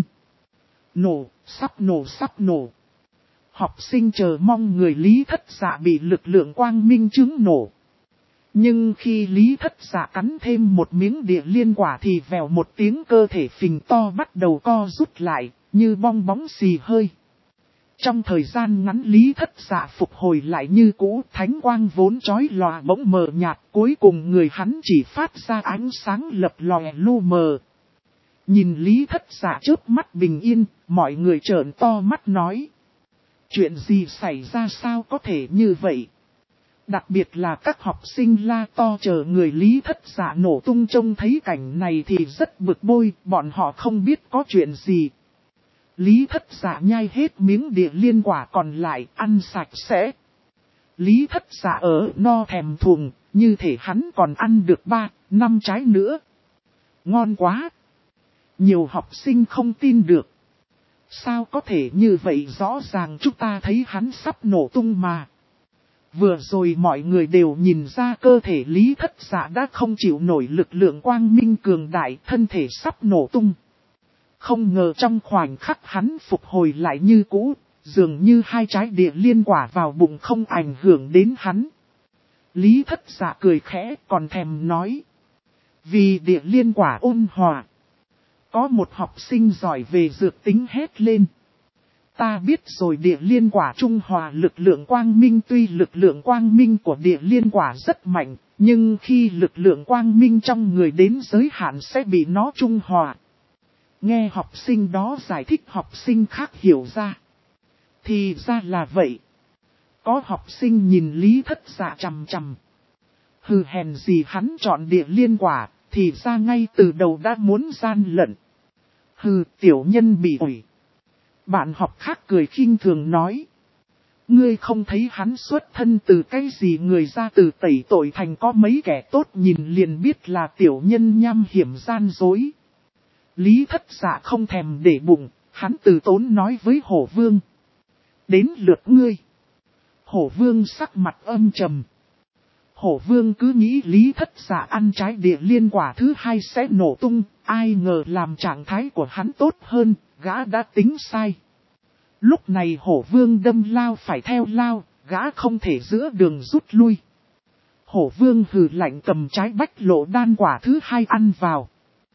Sắp nổ. Học sinh chờ mong người Lý Thất Dạ bị lực lượng quang minh trứng nổ. Nhưng khi Lý Thất Dạ cắn thêm một miếng địa liên quả thì vèo một tiếng cơ thể phình to bắt đầu co rút lại, như bong bóng xì hơi. Trong thời gian ngắn Lý Thất Dạ phục hồi lại như cũ, thánh quang vốn chói lòa bỗng mờ nhạt, cuối cùng người hắn chỉ phát ra ánh sáng lập lòe lu mờ. Nhìn Lý Thất Dạ chớp mắt bình yên, mọi người trợn to mắt nói. Chuyện gì xảy ra, sao có thể như vậy? Đặc biệt là các học sinh la to chờ người Lý Thất Dạ nổ tung, trông thấy cảnh này thì rất bực bội, bọn họ không biết có chuyện gì. Lý Thất Dạ nhai hết miếng địa liên quả còn lại, ăn sạch sẽ. Lý Thất Dạ ở no thèm thuồng, như thể hắn còn ăn được 3-5 trái nữa. Ngon quá! Nhiều học sinh không tin được. Sao có thể như vậy, rõ ràng chúng ta thấy hắn sắp nổ tung mà. Vừa rồi mọi người đều nhìn ra cơ thể Lý Thất Dạ đã không chịu nổi lực lượng quang minh cường đại, thân thể sắp nổ tung. Không ngờ trong khoảnh khắc hắn phục hồi lại như cũ, dường như 2 trái địa liên quả vào bụng không ảnh hưởng đến hắn. Lý Thất Dạ cười khẽ còn thèm nói. Vì địa liên quả ôn hòa. Có một học sinh giỏi về dược tính hét lên. Ta biết rồi, địa liên quả trung hòa lực lượng quang minh, tuy lực lượng quang minh của địa liên quả rất mạnh, nhưng khi lực lượng quang minh trong người đến giới hạn sẽ bị nó trung hòa. Nghe học sinh đó giải thích, học sinh khác hiểu ra. Thì ra là vậy. Có học sinh nhìn Lý Thất Dạ chằm chằm. Hừ, hèn gì hắn chọn địa liên quả, thì ra ngay từ đầu đã muốn gian lận. Hừ, tiểu nhân bị ủi. Bạn học khác cười khinh thường nói. Ngươi không thấy hắn xuất thân từ cái gì, người ra từ tẩy tội thành có mấy kẻ tốt, nhìn liền biết là tiểu nhân nham hiểm gian dối. Lý Thất Dạ không thèm để bụng, hắn từ tốn nói với Hổ Vương. Đến lượt ngươi. Hổ Vương sắc mặt âm trầm. Hổ Vương cứ nghĩ Lý Thất Dạ ăn trái địa liên quả thứ hai sẽ nổ tung, ai ngờ làm trạng thái của hắn tốt hơn, gã đã tính sai. Lúc này Hổ Vương đâm lao phải theo lao, gã không thể giữa đường rút lui. Hổ Vương hừ lạnh cầm trái bách lộ đan quả thứ hai ăn vào.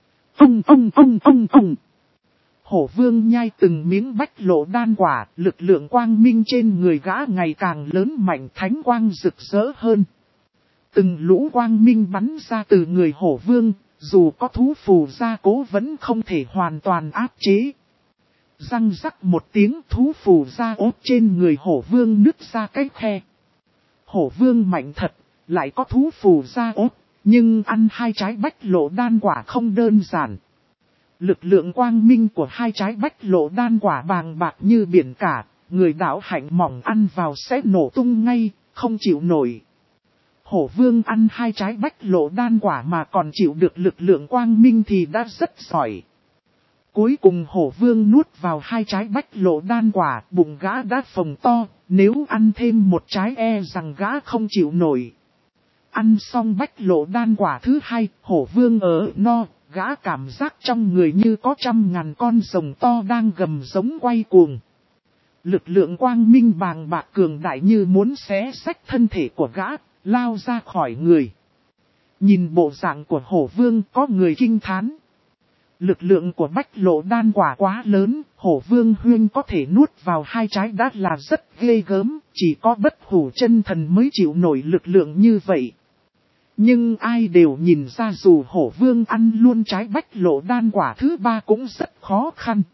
Ông. Hổ Vương nhai từng miếng bách lộ đan quả, lực lượng quang minh trên người gã ngày càng lớn mạnh, thánh quang rực rỡ hơn. Từng lũ quang minh bắn ra từ người Hổ Vương, dù có thú phù gia cố vẫn không thể hoàn toàn áp chế. Răng rắc một tiếng, thú phù gia ốp trên người Hổ Vương nứt ra cái khe. Hổ Vương mạnh thật, lại có thú phù gia ốp, nhưng ăn 2 trái bách lộ đan quả không đơn giản. Lực lượng quang minh của 2 trái bách lộ đan quả bàng bạc như biển cả, người đạo hạnh mỏng ăn vào sẽ nổ tung ngay, không chịu nổi. Hổ Vương ăn 2 trái bách lộ đan quả mà còn chịu được lực lượng quang minh thì đã rất giỏi. Cuối cùng Hổ Vương nuốt vào 2 trái bách lộ đan quả, bụng gã đã phồng to, nếu ăn thêm 1 trái e rằng gã không chịu nổi. Ăn xong bách lộ đan quả thứ hai, hổ vương ở no, gã cảm giác trong người như có 100.000 con rồng to đang gầm giống quay cuồng. Lực lượng quang minh bàng bạc cường đại như muốn xé xách thân thể của gã, lao ra khỏi người. Nhìn bộ dạng của hổ vương có người kinh thán. Lực lượng của bách lộ đan quả quá lớn, hổ vương huyên có thể nuốt vào 2 trái đã là rất ghê gớm, chỉ có bất hủ chân thần mới chịu nổi lực lượng như vậy. Nhưng ai đều nhìn ra dù hổ vương ăn luôn trái bách lộ đan quả thứ 3 cũng rất khó khăn.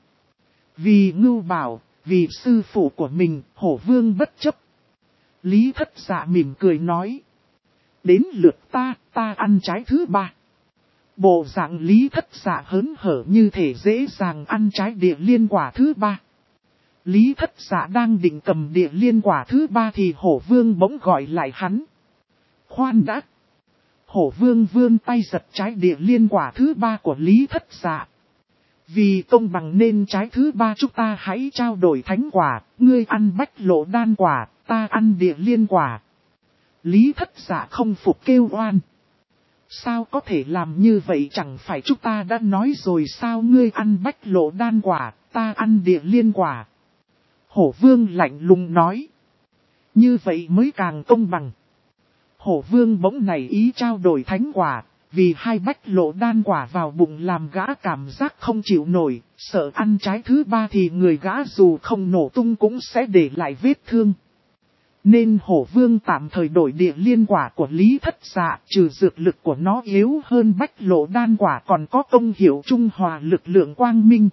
Vì Ngưu Bảo, vì sư phụ của mình, hổ vương bất chấp. Lý Thất Dạ mỉm cười nói. Đến lượt ta ăn trái thứ 3. Bộ dạng Lý Thất Dạ hớn hở như thể dễ dàng ăn trái địa liên quả thứ 3. Lý Thất Dạ đang định cầm địa liên quả thứ 3 thì hổ vương bỗng gọi lại hắn. Khoan đã. Hổ vương vươn tay giật trái địa liên quả thứ 3 của Lý Thất Dạ. Vì công bằng nên trái thứ 3 chúng ta hãy trao đổi thánh quả, ngươi ăn bách lộ đan quả, ta ăn địa liên quả. Lý Thất Dạ không phục kêu oan. Sao có thể làm như vậy, chẳng phải chúng ta đã nói rồi sao, ngươi ăn bách lộ đan quả, ta ăn địa liên quả. Hổ vương lạnh lùng nói. Như vậy mới càng công bằng. Hổ vương bỗng nảy ý trao đổi thánh quả, vì 2 bách lộ đan quả vào bụng làm gã cảm giác không chịu nổi, sợ ăn trái thứ 3 thì người gã dù không nổ tung cũng sẽ để lại vết thương. Nên hổ vương tạm thời đổi địa liên quả của Lý Thất Dạ, trừ dược lực của nó yếu hơn bách lộ đan quả còn có công hiệu trung hòa lực lượng quang minh.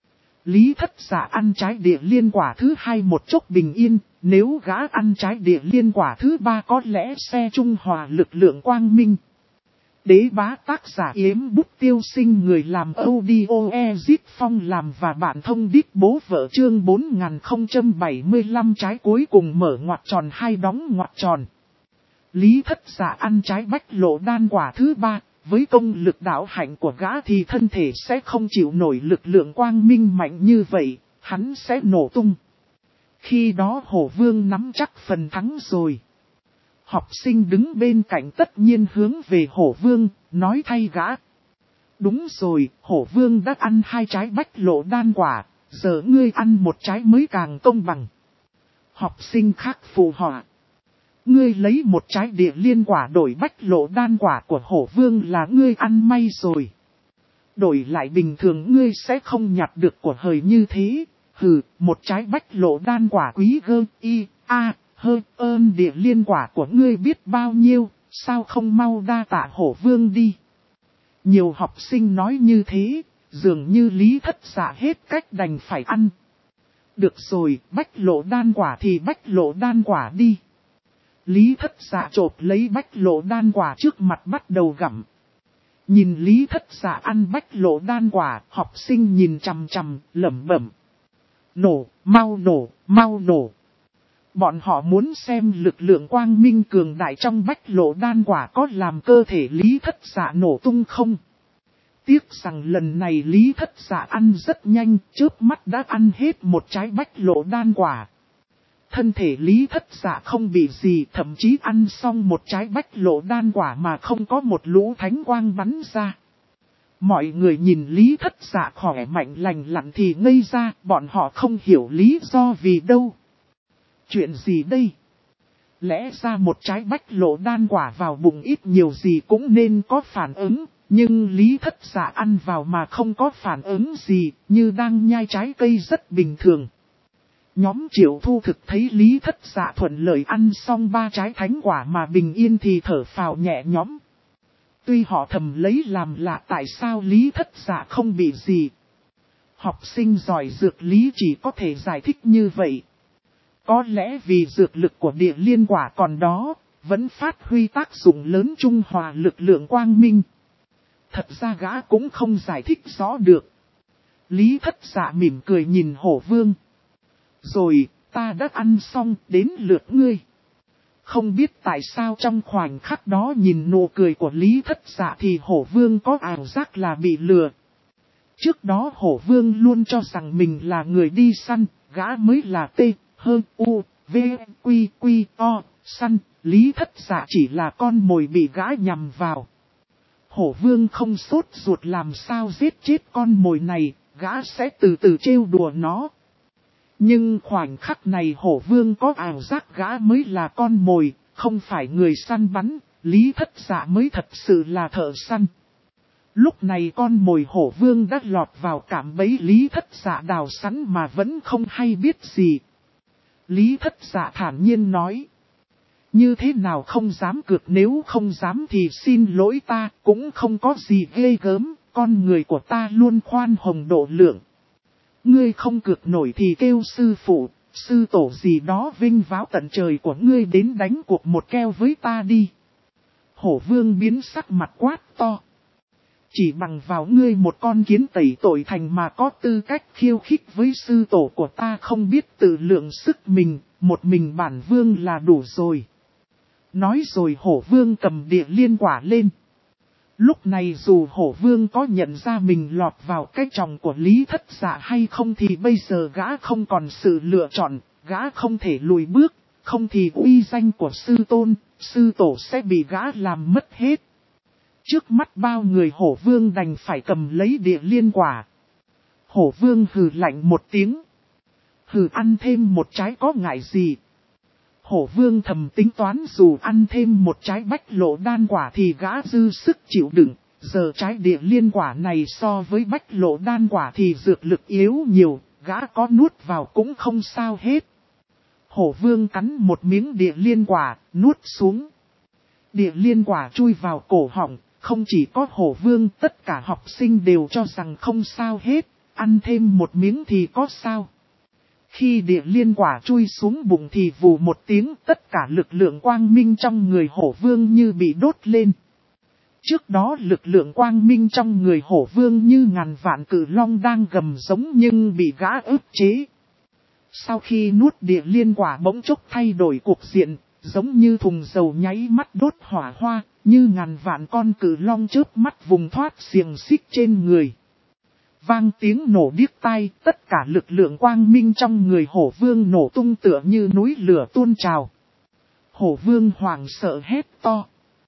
Lý Thất Dạ ăn trái địa liên quả thứ 2 một chốc bình yên, nếu gã ăn trái địa liên quả thứ 3 có lẽ sẽ trung hòa lực lượng quang minh. Đế bá tác giả Yếm Bút Tiêu Sinh, người làm audio Ezit Phong làm và bạn thông đít bố vợ, chương 4075 trái cuối cùng mở ngoặc tròn 2 đóng ngoặc tròn. Lý Thất Dạ ăn trái bách lộ đan quả thứ 3, với công lực đạo hạnh của gã thì thân thể sẽ không chịu nổi lực lượng quang minh mạnh như vậy, hắn sẽ nổ tung. Khi đó hổ vương nắm chắc phần thắng rồi. Học sinh đứng bên cạnh tất nhiên hướng về hổ vương, nói thay gã. Đúng rồi, hổ vương đã ăn 2 trái bách lộ đan quả, giờ ngươi ăn 1 trái mới càng công bằng. Học sinh khác phụ họa. Ngươi lấy 1 trái địa liên quả đổi bách lộ đan quả của hổ vương là ngươi ăn may rồi. Đổi lại bình thường ngươi sẽ không nhặt được của hời như thế. Hừ, 1 trái bách lộ đan quả quý gơ y a. Hơi ơn địa liên quả của ngươi biết bao nhiêu, sao không mau đa tạ hổ vương đi. Nhiều học sinh nói như thế, dường như Lý Thất Dạ hết cách đành phải ăn. Được rồi, bách lộ đan quả thì bách lộ đan quả đi. Lý Thất Dạ chộp lấy bách lộ đan quả trước mặt bắt đầu gặm. Nhìn Lý Thất Dạ ăn bách lộ đan quả, học sinh nhìn chằm chằm, lẩm bẩm. Nổ, mau nổ, mau nổ. Bọn họ muốn xem lực lượng quang minh cường đại trong bách lộ đan quả có làm cơ thể Lý Thất Dạ nổ tung không. Tiếc rằng lần này Lý Thất Dạ ăn rất nhanh, chớp mắt đã ăn hết 1 trái bách lộ đan quả. Thân thể Lý Thất Dạ không bị gì, thậm chí ăn xong 1 trái bách lộ đan quả mà không có một lũ thánh quang bắn ra. Mọi người nhìn Lý Thất Dạ khỏe mạnh lành lặn thì ngây ra, bọn họ không hiểu lý do vì đâu. Chuyện gì đây? Lẽ ra 1 trái bách lộ đan quả vào bụng ít nhiều gì cũng nên có phản ứng, nhưng Lý Thất Dạ ăn vào mà không có phản ứng gì, như đang nhai trái cây rất bình thường. Nhóm Triệu Thu Thực thấy Lý Thất Dạ thuận lợi ăn xong 3 trái thánh quả mà bình yên thì thở phào nhẹ nhõm. Tuy họ thầm lấy làm lạ tại sao Lý Thất Dạ không bị gì. Học sinh giỏi dược lý chỉ có thể giải thích như vậy. Có lẽ vì dược lực của địa liên quả còn đó, vẫn phát huy tác dụng lớn trung hòa lực lượng quang minh. Thật ra gã cũng không giải thích rõ được. Lý Thất Dạ mỉm cười nhìn hổ vương. Rồi, ta đã ăn xong, đến lượt ngươi. Không biết tại sao trong khoảnh khắc đó nhìn nụ cười của Lý Thất Dạ thì hổ vương có ảo giác là bị lừa. Trước đó hổ vương luôn cho rằng mình là người đi săn, gã mới là T, H, U, V, Quy, Quy, O, săn, Lý Thất Dạ chỉ là con mồi bị gã nhằm vào. Hổ vương không sốt ruột làm sao giết chết con mồi này, gã sẽ từ từ trêu đùa nó. Nhưng khoảnh khắc này hổ vương có ảo giác gã mới là con mồi, không phải người săn bắn, Lý Thất Dạ mới thật sự là thợ săn. Lúc này con mồi hổ vương đã lọt vào cạm bẫy Lý Thất Dạ đào sẵn mà vẫn không hay biết gì. Lý Thất Dạ thản nhiên nói. Như thế nào không dám cược, nếu không dám thì xin lỗi, ta cũng không có gì ghê gớm, con người của ta luôn khoan hồng độ lượng. Ngươi không cược nổi thì kêu sư phụ, sư tổ gì đó vinh váo tận trời của ngươi đến đánh cuộc một keo với ta đi. Hổ vương biến sắc mặt quát to. Chỉ bằng vào ngươi một con kiến tẩy tội thành mà có tư cách khiêu khích với sư tổ của ta, không biết tự lượng sức mình, một mình bản vương là đủ rồi. Nói rồi hổ vương cầm địa liên quả lên. Lúc này dù hổ vương có nhận ra mình lọt vào cái tròng của Lý Thất Dạ hay không thì bây giờ gã không còn sự lựa chọn, gã không thể lùi bước, không thì uy danh của sư tôn, sư tổ sẽ bị gã làm mất hết. Trước mắt bao người hổ vương đành phải cầm lấy địa liên quả. Hổ vương hừ lạnh một tiếng. Hừ, ăn thêm một trái có ngại gì? Hổ vương thầm tính toán dù ăn thêm một trái bách lộ đan quả thì gã dư sức chịu đựng. Giờ trái địa liên quả này so với bách lộ đan quả thì dược lực yếu nhiều, gã có nuốt vào cũng không sao hết. Hổ vương cắn một miếng địa liên quả, nuốt xuống. Địa liên quả chui vào cổ họng, không chỉ có hổ vương, tất cả học sinh đều cho rằng không sao hết, ăn thêm một miếng thì có sao. Khi địa liên quả chui xuống bụng thì vù một tiếng, tất cả lực lượng quang minh trong người hổ vương như bị đốt lên. Trước đó lực lượng quang minh trong người hổ vương như ngàn vạn cự long đang gầm giống nhưng bị gã ức chế. Sau khi nuốt địa liên quả bỗng chốc thay đổi cuộc diện, giống như thùng dầu nháy mắt đốt hỏa hoa, như ngàn vạn con cự long chớp mắt vùng thoát xiềng xích trên người. Vang tiếng nổ điếc tai, tất cả lực lượng quang minh trong người hổ vương nổ tung tựa như núi lửa tuôn trào. Hổ vương hoảng sợ hét to.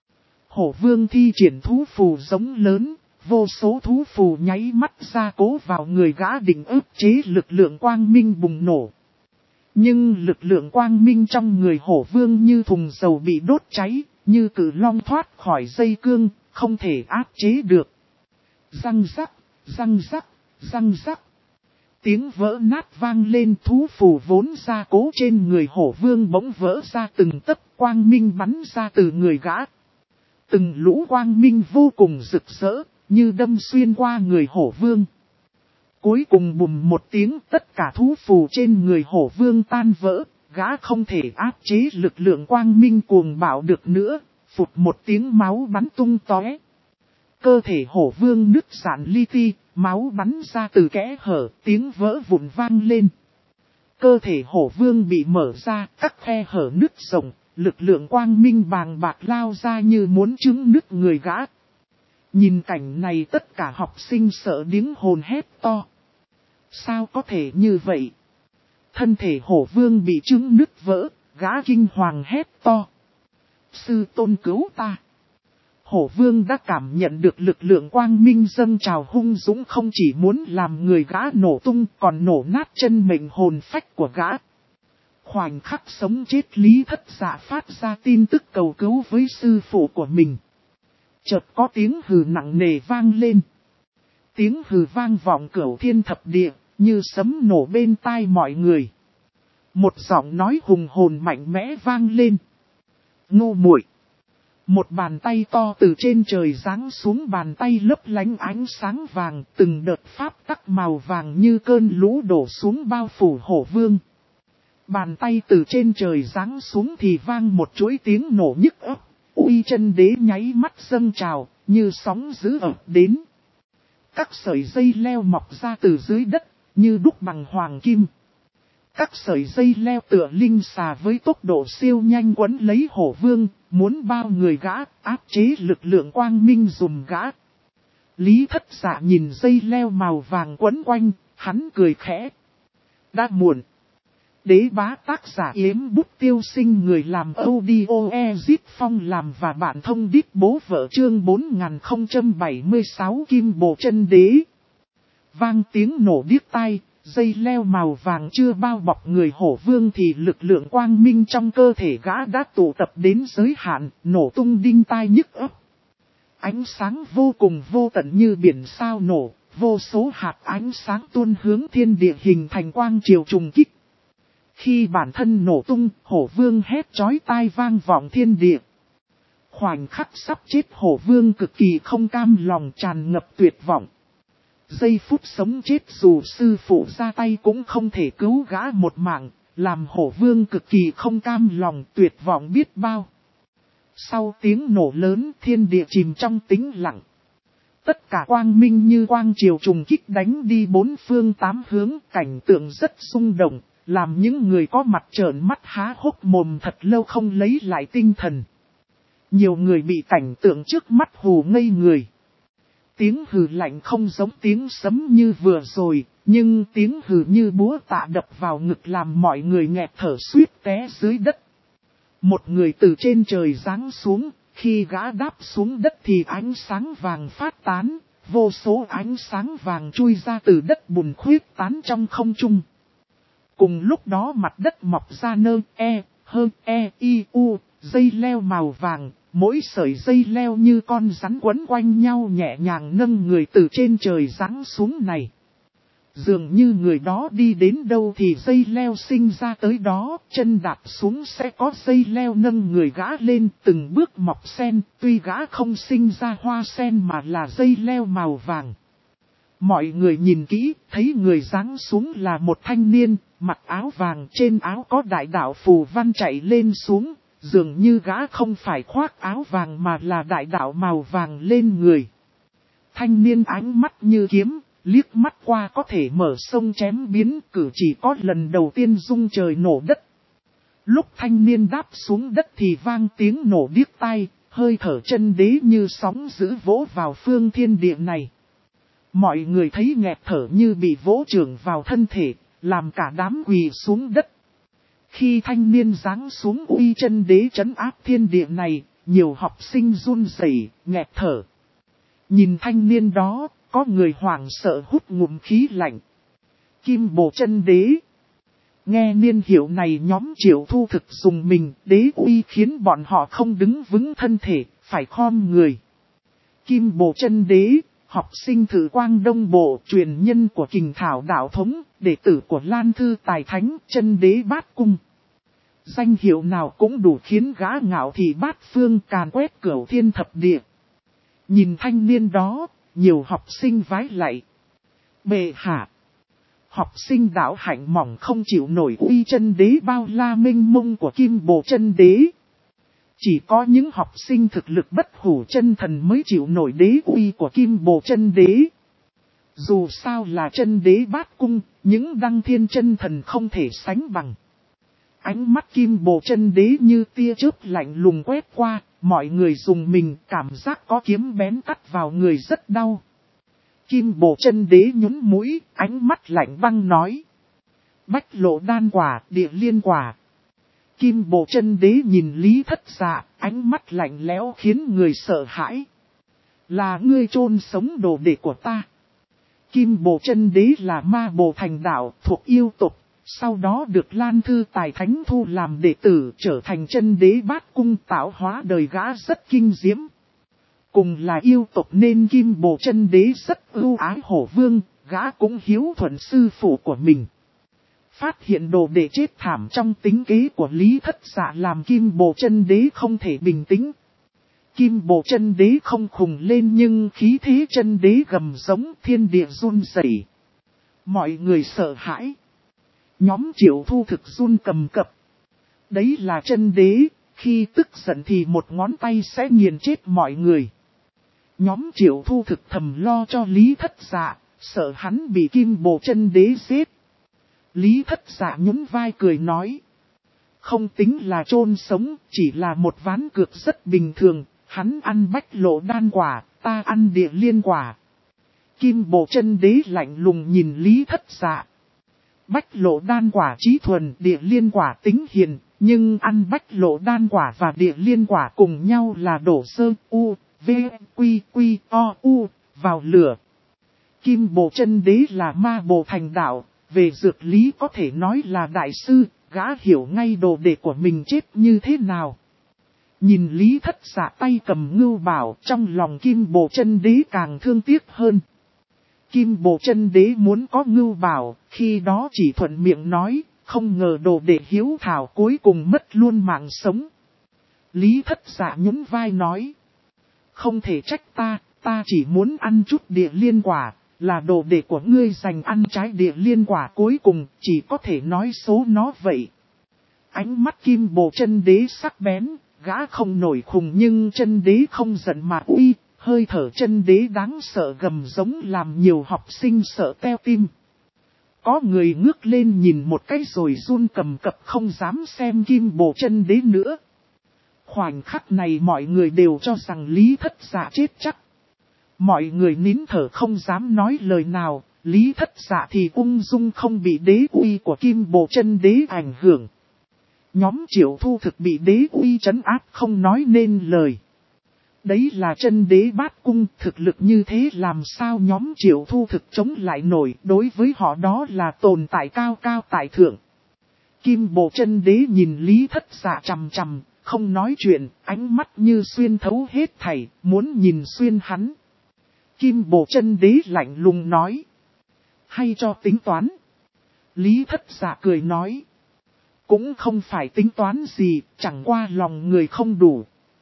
Hổ vương thi triển thú phù giống lớn, vô số thú phù nháy mắt ra cố vào người gã định ức chế lực lượng quang minh bùng nổ. Nhưng lực lượng quang minh trong người hổ vương như thùng dầu bị đốt cháy, như cự long thoát khỏi dây cương, không thể áp chế được. Răng rắc, răng rắc, răng rắc. Tiếng vỡ nát vang lên, thú phù vốn ra cố trên người hổ vương bỗng vỡ ra từng tấc, quang minh bắn ra từ người gã. Từng lũ quang minh vô cùng rực rỡ, như đâm xuyên qua người hổ vương. Cuối cùng bùm một tiếng, tất cả thú phù trên người hổ vương tan vỡ, gã không thể áp chế lực lượng quang minh cuồng bạo được nữa, phụt một tiếng máu bắn tung tóe. Cơ thể hổ vương nứt rạn li ti, máu bắn ra từ kẽ hở, tiếng vỡ vụn vang lên. Cơ thể hổ vương bị mở ra, các khe hở nứt rộng, lực lượng quang minh bàng bạc lao ra như muốn trứng nứt người gã. Nhìn cảnh này tất cả học sinh sợ điếng hồn hét to. Sao có thể như vậy? Thân thể hổ vương bị trứng nứt vỡ, gã kinh hoàng hét to. Sư tôn cứu ta! Hổ vương đã cảm nhận được lực lượng quang minh dâng trào hung dũng, không chỉ muốn làm người gã nổ tung còn nổ nát chân mệnh hồn phách của gã. Khoảnh khắc sống chết Lý Thất Dạ phát ra tin tức cầu cứu với sư phụ của mình. Chợt có tiếng hừ nặng nề vang lên. Tiếng hừ vang vọng cửu thiên thập địa, như sấm nổ bên tai mọi người. Một giọng nói hùng hồn mạnh mẽ vang lên. Ngu muội! Một bàn tay to từ trên trời giáng xuống, bàn tay lấp lánh ánh sáng vàng, từng đợt pháp tắc màu vàng như cơn lũ đổ xuống bao phủ hổ vương. Bàn tay từ trên trời giáng xuống thì vang một chuỗi tiếng nổ nhức óc, uy chân đế nháy mắt dâng trào, như sóng dữ ập đến. Các sợi dây leo mọc ra từ dưới đất, như đúc bằng hoàng kim. Các sợi dây leo tựa linh xà với tốc độ siêu nhanh quấn lấy hổ vương, muốn bao người gã, áp chế lực lượng quang minh dùm gã. Lý Thất Dạ nhìn dây leo màu vàng quấn quanh, hắn cười khẽ. Đã muộn. Đế bá tác giả Yếm Bút Tiêu Sinh, người làm audio Ezit Phong làm và bạn thông điệp bố vợ, chương 4076 Kim Bồ Chân Đế. Vang tiếng nổ điếc tai, dây leo màu vàng chưa bao bọc người hổ vương thì lực lượng quang minh trong cơ thể gã đã tụ tập đến giới hạn, nổ tung đinh tai nhức óc. Ánh sáng vô cùng vô tận như biển sao nổ, vô số hạt ánh sáng tuôn hướng thiên địa hình thành quang triều trùng kích. Khi bản thân nổ tung, hổ vương hét chói tai vang vọng thiên địa. Khoảnh khắc sắp chết, hổ vương cực kỳ không cam lòng, tràn ngập tuyệt vọng. Giây phút sống chết dù sư phụ ra tay cũng không thể cứu gã một mạng, làm hổ vương cực kỳ không cam lòng, tuyệt vọng biết bao. Sau tiếng nổ lớn, thiên địa chìm trong tĩnh lặng. Tất cả quang minh như quang triều trùng kích đánh đi bốn phương tám hướng, cảnh tượng rất xung động, làm những người có mặt trợn mắt há hốc mồm thật lâu không lấy lại tinh thần. Nhiều người bị cảnh tượng trước mắt hù ngây người. Tiếng hừ lạnh không giống tiếng sấm như vừa rồi, nhưng tiếng hừ như búa tạ đập vào ngực làm mọi người nghẹt thở suýt té dưới đất. Một người từ trên trời giáng xuống, khi gã đáp xuống đất thì ánh sáng vàng phát tán, vô số ánh sáng vàng chui ra từ đất bùn khuyết tán trong không trung. Cùng lúc đó mặt đất mọc ra dây leo màu vàng, mỗi sợi dây leo như con rắn quấn quanh nhau nhẹ nhàng nâng người từ trên trời giáng xuống này. Dường như người đó đi đến đâu thì dây leo sinh ra tới đó, chân đạp xuống sẽ có dây leo nâng người gã lên, từng bước mọc sen, tuy gã không sinh ra hoa sen mà là dây leo màu vàng. Mọi người nhìn kỹ, thấy người giáng xuống là một thanh niên, mặc áo vàng, trên áo có đại đạo phù văn chạy lên xuống, dường như gã không phải khoác áo vàng mà là đại đạo màu vàng lên người. Thanh niên ánh mắt như kiếm, liếc mắt qua có thể mở sông chém biến, cử chỉ có lần đầu tiên rung trời nổ đất. Lúc thanh niên đáp xuống đất thì vang tiếng nổ điếc tai, hơi thở chân đế như sóng dữ vỗ vào phương thiên địa này. Mọi người thấy nghẹt thở như bị vỗ chưởng vào thân thể, làm cả đám quỳ xuống đất. Khi thanh niên giáng xuống uy chân đế trấn áp thiên địa này, nhiều học sinh run rẩy, nghẹt thở. Nhìn thanh niên đó, có người hoảng sợ hút ngụm khí lạnh. Kim Bồ Chân Đế. Nghe niên hiệu này nhóm Triệu Thu thực dùng mình, đế uy khiến bọn họ không đứng vững thân thể, phải khom người. Kim Bồ Chân Đế, học sinh Thử Quang Đông Bộ, truyền nhân của Kình Thảo đạo thống, đệ tử của Lan Thư Tài Thánh, Chân Đế Bát Cung. Danh hiệu nào cũng đủ khiến gã ngạo thị bát phương, càn quét cửu thiên thập địa. Nhìn thanh niên đó, nhiều học sinh vái lạy. Bệ hạ. Học sinh đạo hạnh mỏng không chịu nổi uy chân đế bao la minh mông của Kim Bồ Chân Đế. Chỉ có những học sinh thực lực bất hủ chân thần mới chịu nổi đế uy của Kim Bồ Chân Đế. Dù sao là chân đế bát cung, những đăng thiên chân thần không thể sánh bằng. Ánh mắt Kim Bồ Chân Đế như tia chớp lạnh lùng quét qua, mọi người dùng mình, cảm giác có kiếm bén cắt vào người rất đau. Kim Bồ Chân Đế nhún mũi, ánh mắt lạnh băng nói. Bách lộ đan quả, địa liên quả. Kim Bồ Chân Đế nhìn Lý Thất Dạ, ánh mắt lạnh lẽo khiến người sợ hãi. Là ngươi chôn sống đồ đệ của ta. Kim Bồ Chân Đế là ma bồ thành đạo, thuộc yêu tục. Sau đó được Lan Thư Tài Thánh thu làm đệ tử, trở thành chân đế bát cung, tạo hóa đời gã rất kinh diễm. Cùng là yêu tộc nên Kim Bồ Chân Đế rất ưu ái hổ vương, gã cũng hiếu thuận sư phụ của mình. Phát hiện đồ đệ chết thảm trong tính kế của Lý Thất Dạ làm Kim Bồ Chân Đế không thể bình tĩnh. Kim Bồ Chân Đế không khùng lên nhưng khí thế chân đế gầm giống, thiên địa run rẩy. Mọi người sợ hãi. Nhóm Triệu Thu thực run cầm cập. Đấy là chân đế, khi tức giận thì một ngón tay sẽ nghiền chết mọi người. Nhóm Triệu Thu thực thầm lo cho Lý Thất Dạ, sợ hắn bị Kim Bồ Chân Đế giết. Lý Thất Dạ nhún vai cười nói. Không tính là chôn sống, chỉ là một ván cược rất bình thường, hắn ăn bách lộ đan quả, ta ăn địa liên quả. Kim Bồ Chân Đế lạnh lùng nhìn Lý Thất Dạ. Bách lộ đan quả trí thuần, địa liên quả tính hiền, nhưng ăn bách lộ đan quả và địa liên quả cùng nhau là đổ sơ u, v, quy, quy, o, u, vào lửa. Kim Bồ Chân Đế là ma bồ thành đạo, về dược lý có thể nói là đại sư, gã hiểu ngay đồ đệ của mình chết như thế nào. Nhìn Lý Thất Dạ tay cầm ngưu bảo, trong lòng Kim Bồ Chân Đế càng thương tiếc hơn. Kim Bồ Chân Đế muốn có ngưu bảo, khi đó chỉ thuận miệng nói, không ngờ đồ đệ hiếu thảo cuối cùng mất luôn mạng sống. Lý Thất Dạ nhún vai nói, không thể trách ta chỉ muốn ăn chút địa liên quả, là đồ đệ của ngươi dành ăn trái địa liên quả cuối cùng, chỉ có thể nói số nó vậy. Ánh mắt Kim Bồ Chân Đế sắc bén, gã không nổi khùng nhưng Chân Đế không giận mà uy, hơi thở Chân Đế đáng sợ gầm giống làm nhiều học sinh sợ teo tim. Có người ngước lên nhìn một cái rồi run cầm cập không dám xem Kim Bồ Chân Đế nữa. Khoảnh khắc này mọi người đều cho rằng Lý Thất Dạ chết chắc. Mọi người nín thở không dám nói lời nào, Lý Thất Dạ thì ung dung không bị đế uy của Kim Bồ Chân Đế ảnh hưởng. Nhóm Triệu Thu Thực bị đế uy trấn áp không nói nên lời. Đấy là Chân Đế Bát Cung, thực lực như thế làm sao nhóm Triệu Thu Thực chống lại nổi, đối với họ đó là tồn tại cao cao tại thượng. Kim Bồ Chân Đế nhìn Lý Thất Dạ chằm chằm, không nói chuyện, ánh mắt như xuyên thấu hết thảy, muốn nhìn xuyên hắn. Kim Bồ Chân Đế lạnh lùng nói, hay cho tính toán. Lý Thất Dạ cười nói, cũng không phải tính toán gì, chẳng qua lòng người không đủ.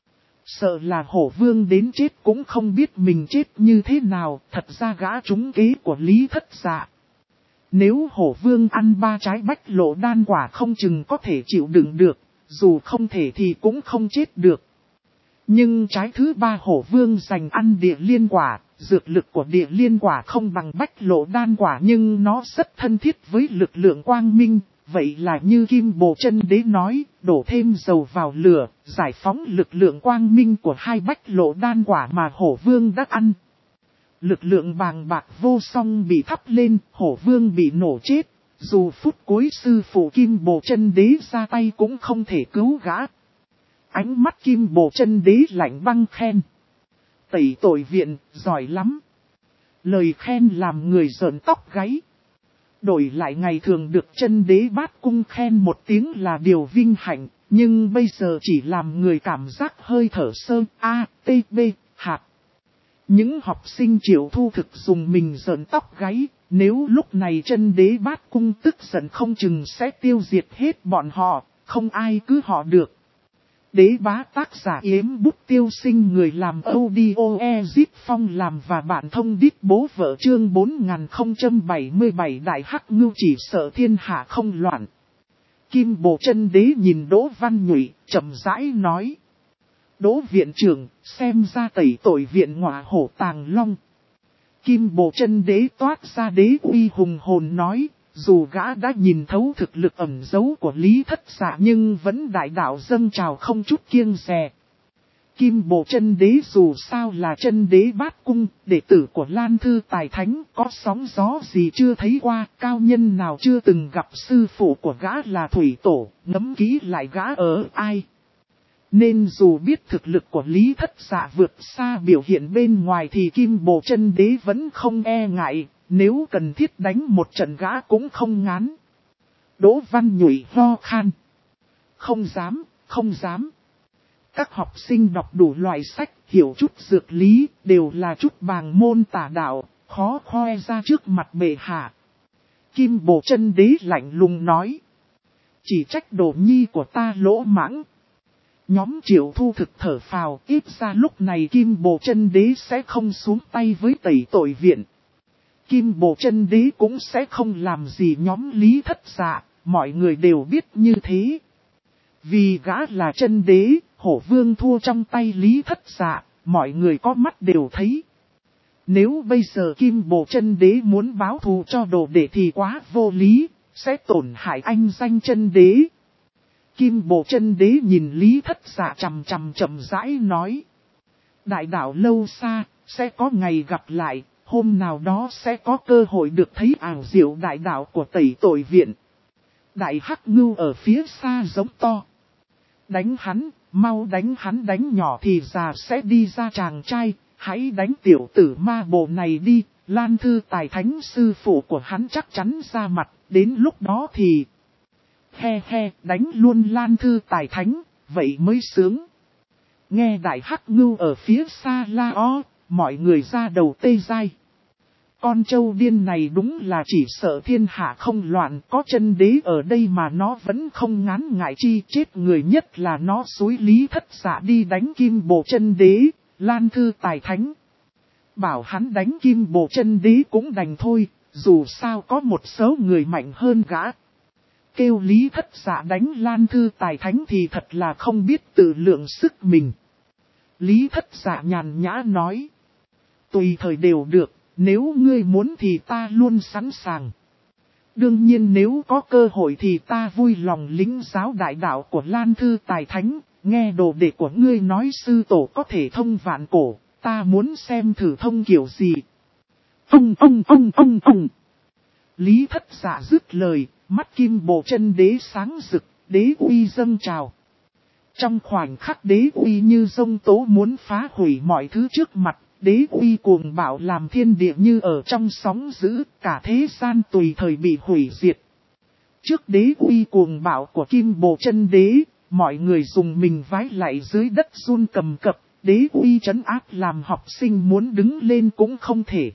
Sợ là Hổ Vương đến chết cũng không biết mình chết như thế nào, thật ra gã trúng kế của Lý Thất Dạ. Nếu Hổ Vương ăn 3 trái bách lộ đan quả không chừng có thể chịu đựng được, dù không thể thì cũng không chết được. Nhưng trái thứ 3 Hổ Vương dành ăn địa liên quả, dược lực của địa liên quả không bằng bách lộ đan quả nhưng nó rất thân thiết với lực lượng quang minh. Vậy là như Kim Bồ Chân Đế nói, đổ thêm dầu vào lửa, giải phóng lực lượng quang minh của 2 bách lộ đan quả mà Hổ Vương đã ăn. Lực lượng bàng bạc vô song bị thắp lên, Hổ Vương bị nổ chết. Dù phút cuối sư phụ Kim Bồ Chân Đế ra tay cũng không thể cứu gã. Ánh mắt Kim Bồ Chân Đế lạnh băng khen, tẩy tội viện, giỏi lắm. Lời khen làm người rợn tóc gáy. Đổi lại ngày thường được Chân Đế Bát Cung khen một tiếng là điều vinh hạnh, nhưng bây giờ chỉ làm người cảm giác hơi thở sơ, a, t, b, hạt. Những học sinh Triệu Thu Thực dùng mình rợn tóc gáy, nếu lúc này Chân Đế Bát Cung tức giận không chừng sẽ tiêu diệt hết bọn họ, không ai cứ họ được. Đế Bá tác giả Yếm Bút Tiêu Sinh, người làm audio Ezip Phong làm và bản thông đít bố vợ, chương 4077 Đại Hắc Ngưu chỉ sợ thiên hạ không loạn. Kim Bồ Chân Đế nhìn Đỗ Văn Nhụy, chậm rãi nói. Đỗ viện trưởng, xem ra tẩy tội viện Ngọa Hổ Tàng Long. Kim Bồ Chân Đế toát ra đế uy hùng hồn nói. Dù gã đã nhìn thấu thực lực ẩn giấu của Lý Thất Dạ nhưng vẫn đại đạo dâng trào không chút kiêng dè. Kim Bồ Chân Đế dù sao là Chân Đế Bát Cung, đệ tử của Lan Thư Tài Thánh, có sóng gió gì chưa thấy qua, cao nhân nào chưa từng gặp sư phụ của gã là Thủy Tổ, ngẫm kỹ lại gã ở ai. Nên dù biết thực lực của Lý Thất Dạ vượt xa biểu hiện bên ngoài thì Kim Bồ Chân Đế vẫn không e ngại. Nếu cần thiết đánh một trận gã cũng không ngán. Đỗ Văn Nhụy ho khan. Không dám, không dám. Các học sinh đọc đủ loại sách, hiểu chút dược lý, đều là chút bàng môn tả đạo, khó khoe ra trước mặt bệ hạ. Kim Bồ Chân Đế lạnh lùng nói. Chỉ trách đồ nhi của ta lỗ mãng. Nhóm Triệu Thu Thực thở phào, ít ra lúc này Kim Bồ Chân Đế sẽ không xuống tay với tẩy tội viện. Kim Bồ Chân Đế cũng sẽ không làm gì nhóm Lý Thất Dạ, mọi người đều biết như thế. Vì gã là Chân Đế, Hổ Vương thua trong tay Lý Thất Dạ, mọi người có mắt đều thấy. Nếu bây giờ Kim Bồ Chân Đế muốn báo thù cho đồ đệ thì quá vô lý, sẽ tổn hại anh danh Chân Đế. Kim Bồ Chân Đế nhìn Lý Thất Dạ chằm rãi nói. Đại đạo lâu xa, sẽ có ngày gặp lại. hôm nào đó sẽ có cơ hội được thấy ảo diệu đại đạo của Tẩy Tội Viện. Đại Hắc Ngưu ở phía xa giống to. Đánh hắn, mau đánh hắn, đánh nhỏ thì già sẽ đi ra chàng trai, hãy đánh tiểu tử ma bộ này đi, Lan Thư Tài Thánh sư phụ của hắn chắc chắn ra mặt, đến lúc đó thì... đánh luôn Lan Thư Tài Thánh, vậy mới sướng. Nghe Đại Hắc Ngưu ở phía xa la ó, mọi người ra đầu tê dai. Con trâu điên này đúng là chỉ sợ thiên hạ không loạn, có chân đế ở đây mà nó vẫn không ngán ngại chi, chết người nhất là nó xúi Lý Thất Dạ đi đánh Kim Bồ Chân Đế, Lan Thư Tài Thánh. Bảo hắn đánh Kim Bồ Chân Đế cũng đành thôi, dù sao có một số người mạnh hơn gã. Kêu Lý Thất Dạ đánh Lan Thư Tài Thánh thì thật là không biết tự lượng sức mình. Lý Thất Dạ nhàn nhã nói. Tùy thời đều được, nếu ngươi muốn thì ta luôn sẵn sàng. Đương nhiên nếu có cơ hội thì ta vui lòng lĩnh giáo đại đạo của Lan Thư Tài Thánh. Nghe đồ đệ của ngươi nói sư tổ có thể thông vạn cổ, ta muốn xem thử thông kiểu gì. Ông. Lý Thất Dạ dứt lời, mắt Kim Bồ Chân Đế sáng rực, đế uy dâng trào. Trong khoảnh khắc đế uy như giông tố muốn phá hủy mọi thứ trước mặt, đế uy cuồng bạo làm thiên địa như ở trong sóng dữ, cả thế gian tùy thời bị hủy diệt. Trước đế uy cuồng bạo của Kim Bồ Chân Đế, mọi người dùng mình vái lại dưới đất run cầm cập, đế uy trấn áp làm học sinh muốn đứng lên cũng không thể.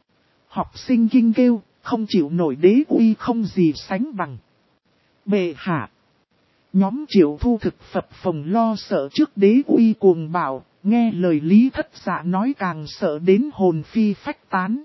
Học sinh kinh kêu, không chịu nổi đế uy không gì sánh bằng. Bệ hạ. Nhóm Triệu Thu thực phập phồng lo sợ trước đế uy cuồng bạo, nghe lời Lý Thất Dạ nói càng sợ đến hồn phi phách tán.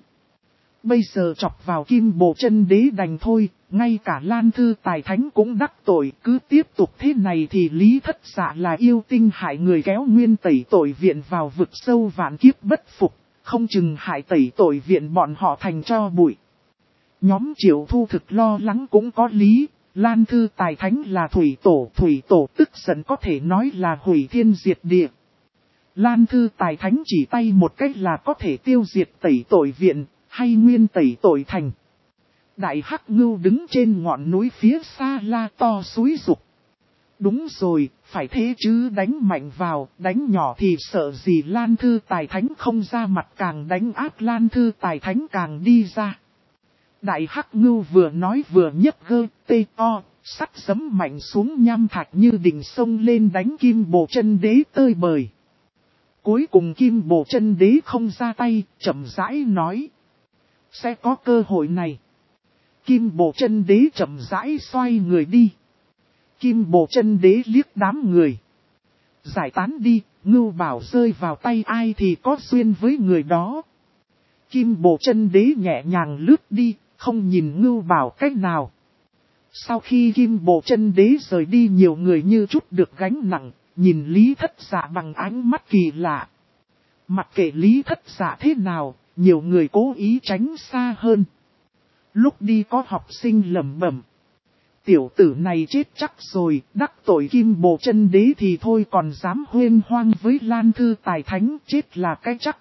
Bây giờ chọc vào Kim Bồ Chân Đế đành thôi, ngay cả Lan Thư Tài Thánh cũng đắc tội, cứ tiếp tục thế này thì Lý Thất Dạ là yêu tinh hại người kéo nguyên Tẩy Tội Viện vào vực sâu vạn kiếp bất phục, không chừng hại Tẩy Tội Viện bọn họ thành tro bụi. Nhóm Triệu Thu thực lo lắng cũng có lý, Lan Thư Tài Thánh là thủy tổ tức giận có thể nói là hủy thiên diệt địa. Lan Thư Tài Thánh chỉ tay một cách là có thể tiêu diệt Tẩy Tội Viện, hay nguyên Tẩy Tội Thành. Đại Hắc Ngưu đứng trên ngọn núi phía xa la to xúi dục. Đúng rồi, phải thế chứ, đánh mạnh vào, đánh nhỏ thì sợ gì. Lan Thư Tài Thánh không ra mặt càng đánh áp Lan Thư Tài Thánh càng đi ra. Đại Hắc Ngưu vừa nói vừa nhấc gơ, tê o, sắt giấm mạnh xuống nham thạch như đỉnh sông lên đánh Kim Bồ Chân Đế tơi bời. Cuối cùng Kim Bồ Chân Đế không ra tay, chậm rãi nói. Sẽ có cơ hội này. Kim Bồ Chân Đế chậm rãi xoay người đi. Kim Bồ Chân Đế liếc đám người. Giải tán đi, Ngưu Bảo rơi vào tay ai thì có duyên với người đó. Kim Bồ Chân Đế nhẹ nhàng lướt đi, không nhìn Ngưu Bảo cách nào. Sau khi Kim Bồ Chân Đế rời đi, nhiều người như chút được gánh nặng, nhìn Lý Thất Dạ bằng ánh mắt kỳ lạ. Mặc kệ Lý Thất Dạ thế nào, nhiều người cố ý tránh xa hơn. Lúc đi có học sinh lẩm bẩm. Tiểu tử này chết chắc rồi, đắc tội Kim Bồ Chân Đế thì thôi còn dám huyên hoang với Lan Thư Tài Thánh, chết là cái chắc.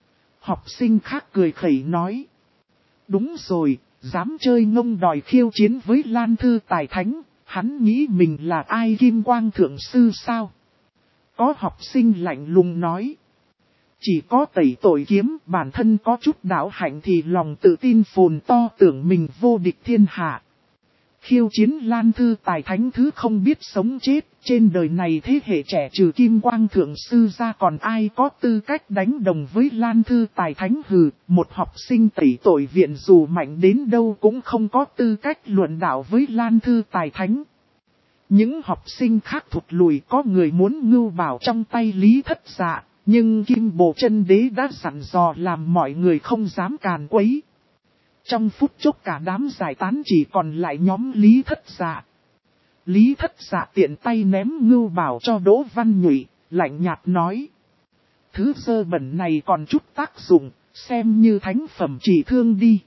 Học sinh khác cười khẩy nói. Đúng rồi, dám chơi ngông đòi khiêu chiến với Lan Thư Tài Thánh, hắn nghĩ mình là ai, Kim Quang Thượng Sư sao? Có học sinh lạnh lùng nói. Chỉ có Tẩy Tội Kiếm, bản thân có chút đạo hạnh thì lòng tự tin phồn to, tưởng mình vô địch thiên hạ. Khiêu chiến Lan Thư Tài Thánh thứ không biết sống chết, trên đời này thế hệ trẻ trừ Kim Quang Thượng Sư ra còn ai có tư cách đánh đồng với Lan Thư Tài Thánh. Hừ, một học sinh Tẩy Tội Viện dù mạnh đến đâu cũng không có tư cách luận đạo với Lan Thư Tài Thánh. Những học sinh khác thụt lùi, có người muốn Ngưu Bảo trong tay Lý Thất Dạ, nhưng Kim Bồ Chân Đế đã dặn dò làm mọi người không dám càn quấy. Trong phút chốc cả đám giải tán, chỉ còn lại nhóm Lý Thất Dạ. Lý Thất Dạ tiện tay ném Ngưu Bảo cho Đỗ Văn Nhụy, lạnh nhạt nói. Thứ dơ bẩn này còn chút tác dụng, xem như thánh phẩm chỉ thương đi.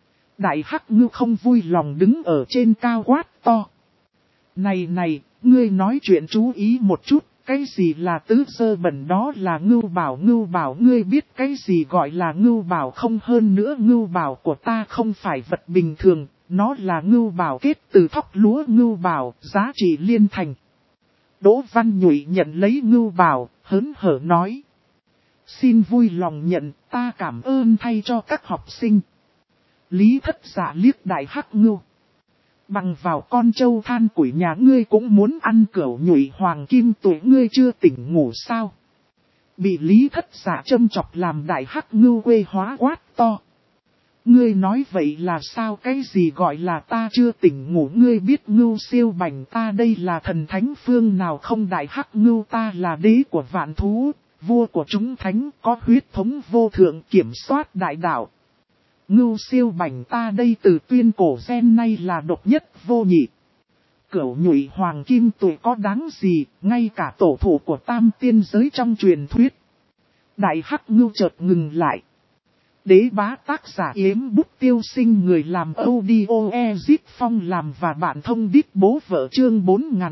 Đại Hắc Ngưu không vui lòng đứng ở trên cao quát to. Này, ngươi nói chuyện chú ý một chút, cái gì là tứ dơ bẩn, đó là ngưu bảo, ngươi biết cái gì gọi là ngưu bảo không? Hơn nữa ngưu bảo của ta không phải vật bình thường, nó là ngưu bảo kết từ thóc lúa ngưu bảo, giá trị liên thành. Đỗ Văn Nhụy nhận lấy ngưu bảo, hớn hở nói. Xin vui lòng nhận, ta cảm ơn thay cho các học sinh. Lý Thất Dạ liếc Đại Hắc Ngưu. Bằng vào con trâu than củi nhà ngươi cũng muốn ăn cẩu nhụy hoàng kim tuổi, ngươi chưa tỉnh ngủ sao? Bị Lý Thất Dạ châm chọc làm Đại Hắc Ngưu quê hóa quát to. Ngươi nói vậy là sao? Cái gì gọi là ta chưa tỉnh ngủ? Ngươi biết Ngưu Siêu Bành ta đây là thần thánh phương nào không? Đại Hắc Ngưu ta là đế của vạn thú, vua của chúng thánh, có huyết thống vô thượng, kiểm soát đại đạo. Ngưu Siêu Bành ta đây từ tuyên cổ gen nay là độc nhất vô nhị. Cẩu nhụy hoàng kim tuổi có đáng gì, ngay cả tổ thủ của tam tiên giới trong truyền thuyết. Đại Hắc Ngưu chợt ngừng lại. Đế bá tác giả Yếm Bút Tiêu Sinh, người làm audio Ezip Phong làm và bạn thông đít bố vợ, chương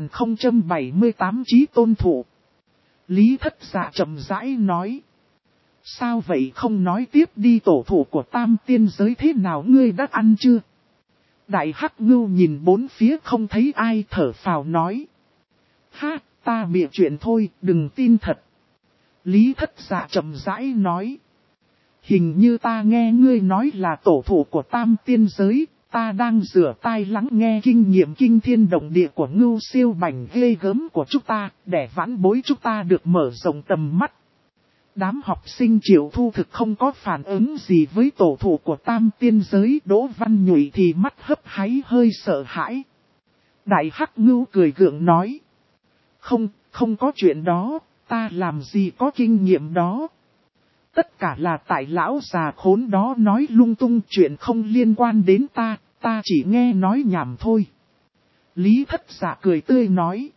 4078 Chí Tôn Thủ. Lý Thất Dạ chậm rãi nói. Sao vậy không nói tiếp đi, tổ thủ của tam tiên giới thế nào, ngươi đã ăn chưa? Đại Hắc Ngưu nhìn bốn phía không thấy ai, thở phào nói. Ha, ta bịa chuyện thôi, đừng tin thật. Lý Thất Dạ chậm rãi nói. Hình như ta nghe ngươi nói là tổ thủ của tam tiên giới, ta đang rửa tai lắng nghe kinh nghiệm kinh thiên động địa của Ngưu Siêu Bành ghê gớm của chúng ta, để vãn bối chúng ta được mở rộng tầm mắt. Đám học sinh Triệu Thu thực không có phản ứng gì với tổ thủ của tam tiên giới. Đỗ Văn Nhụy thì mắt hấp háy hơi sợ hãi. Đại Hắc Ngưu cười gượng nói. Không có chuyện đó, ta làm gì có kinh nghiệm đó. Tất cả là tại lão già khốn đó nói lung tung, chuyện không liên quan đến ta chỉ nghe nói nhảm thôi. Lý Thất Dạ cười tươi nói.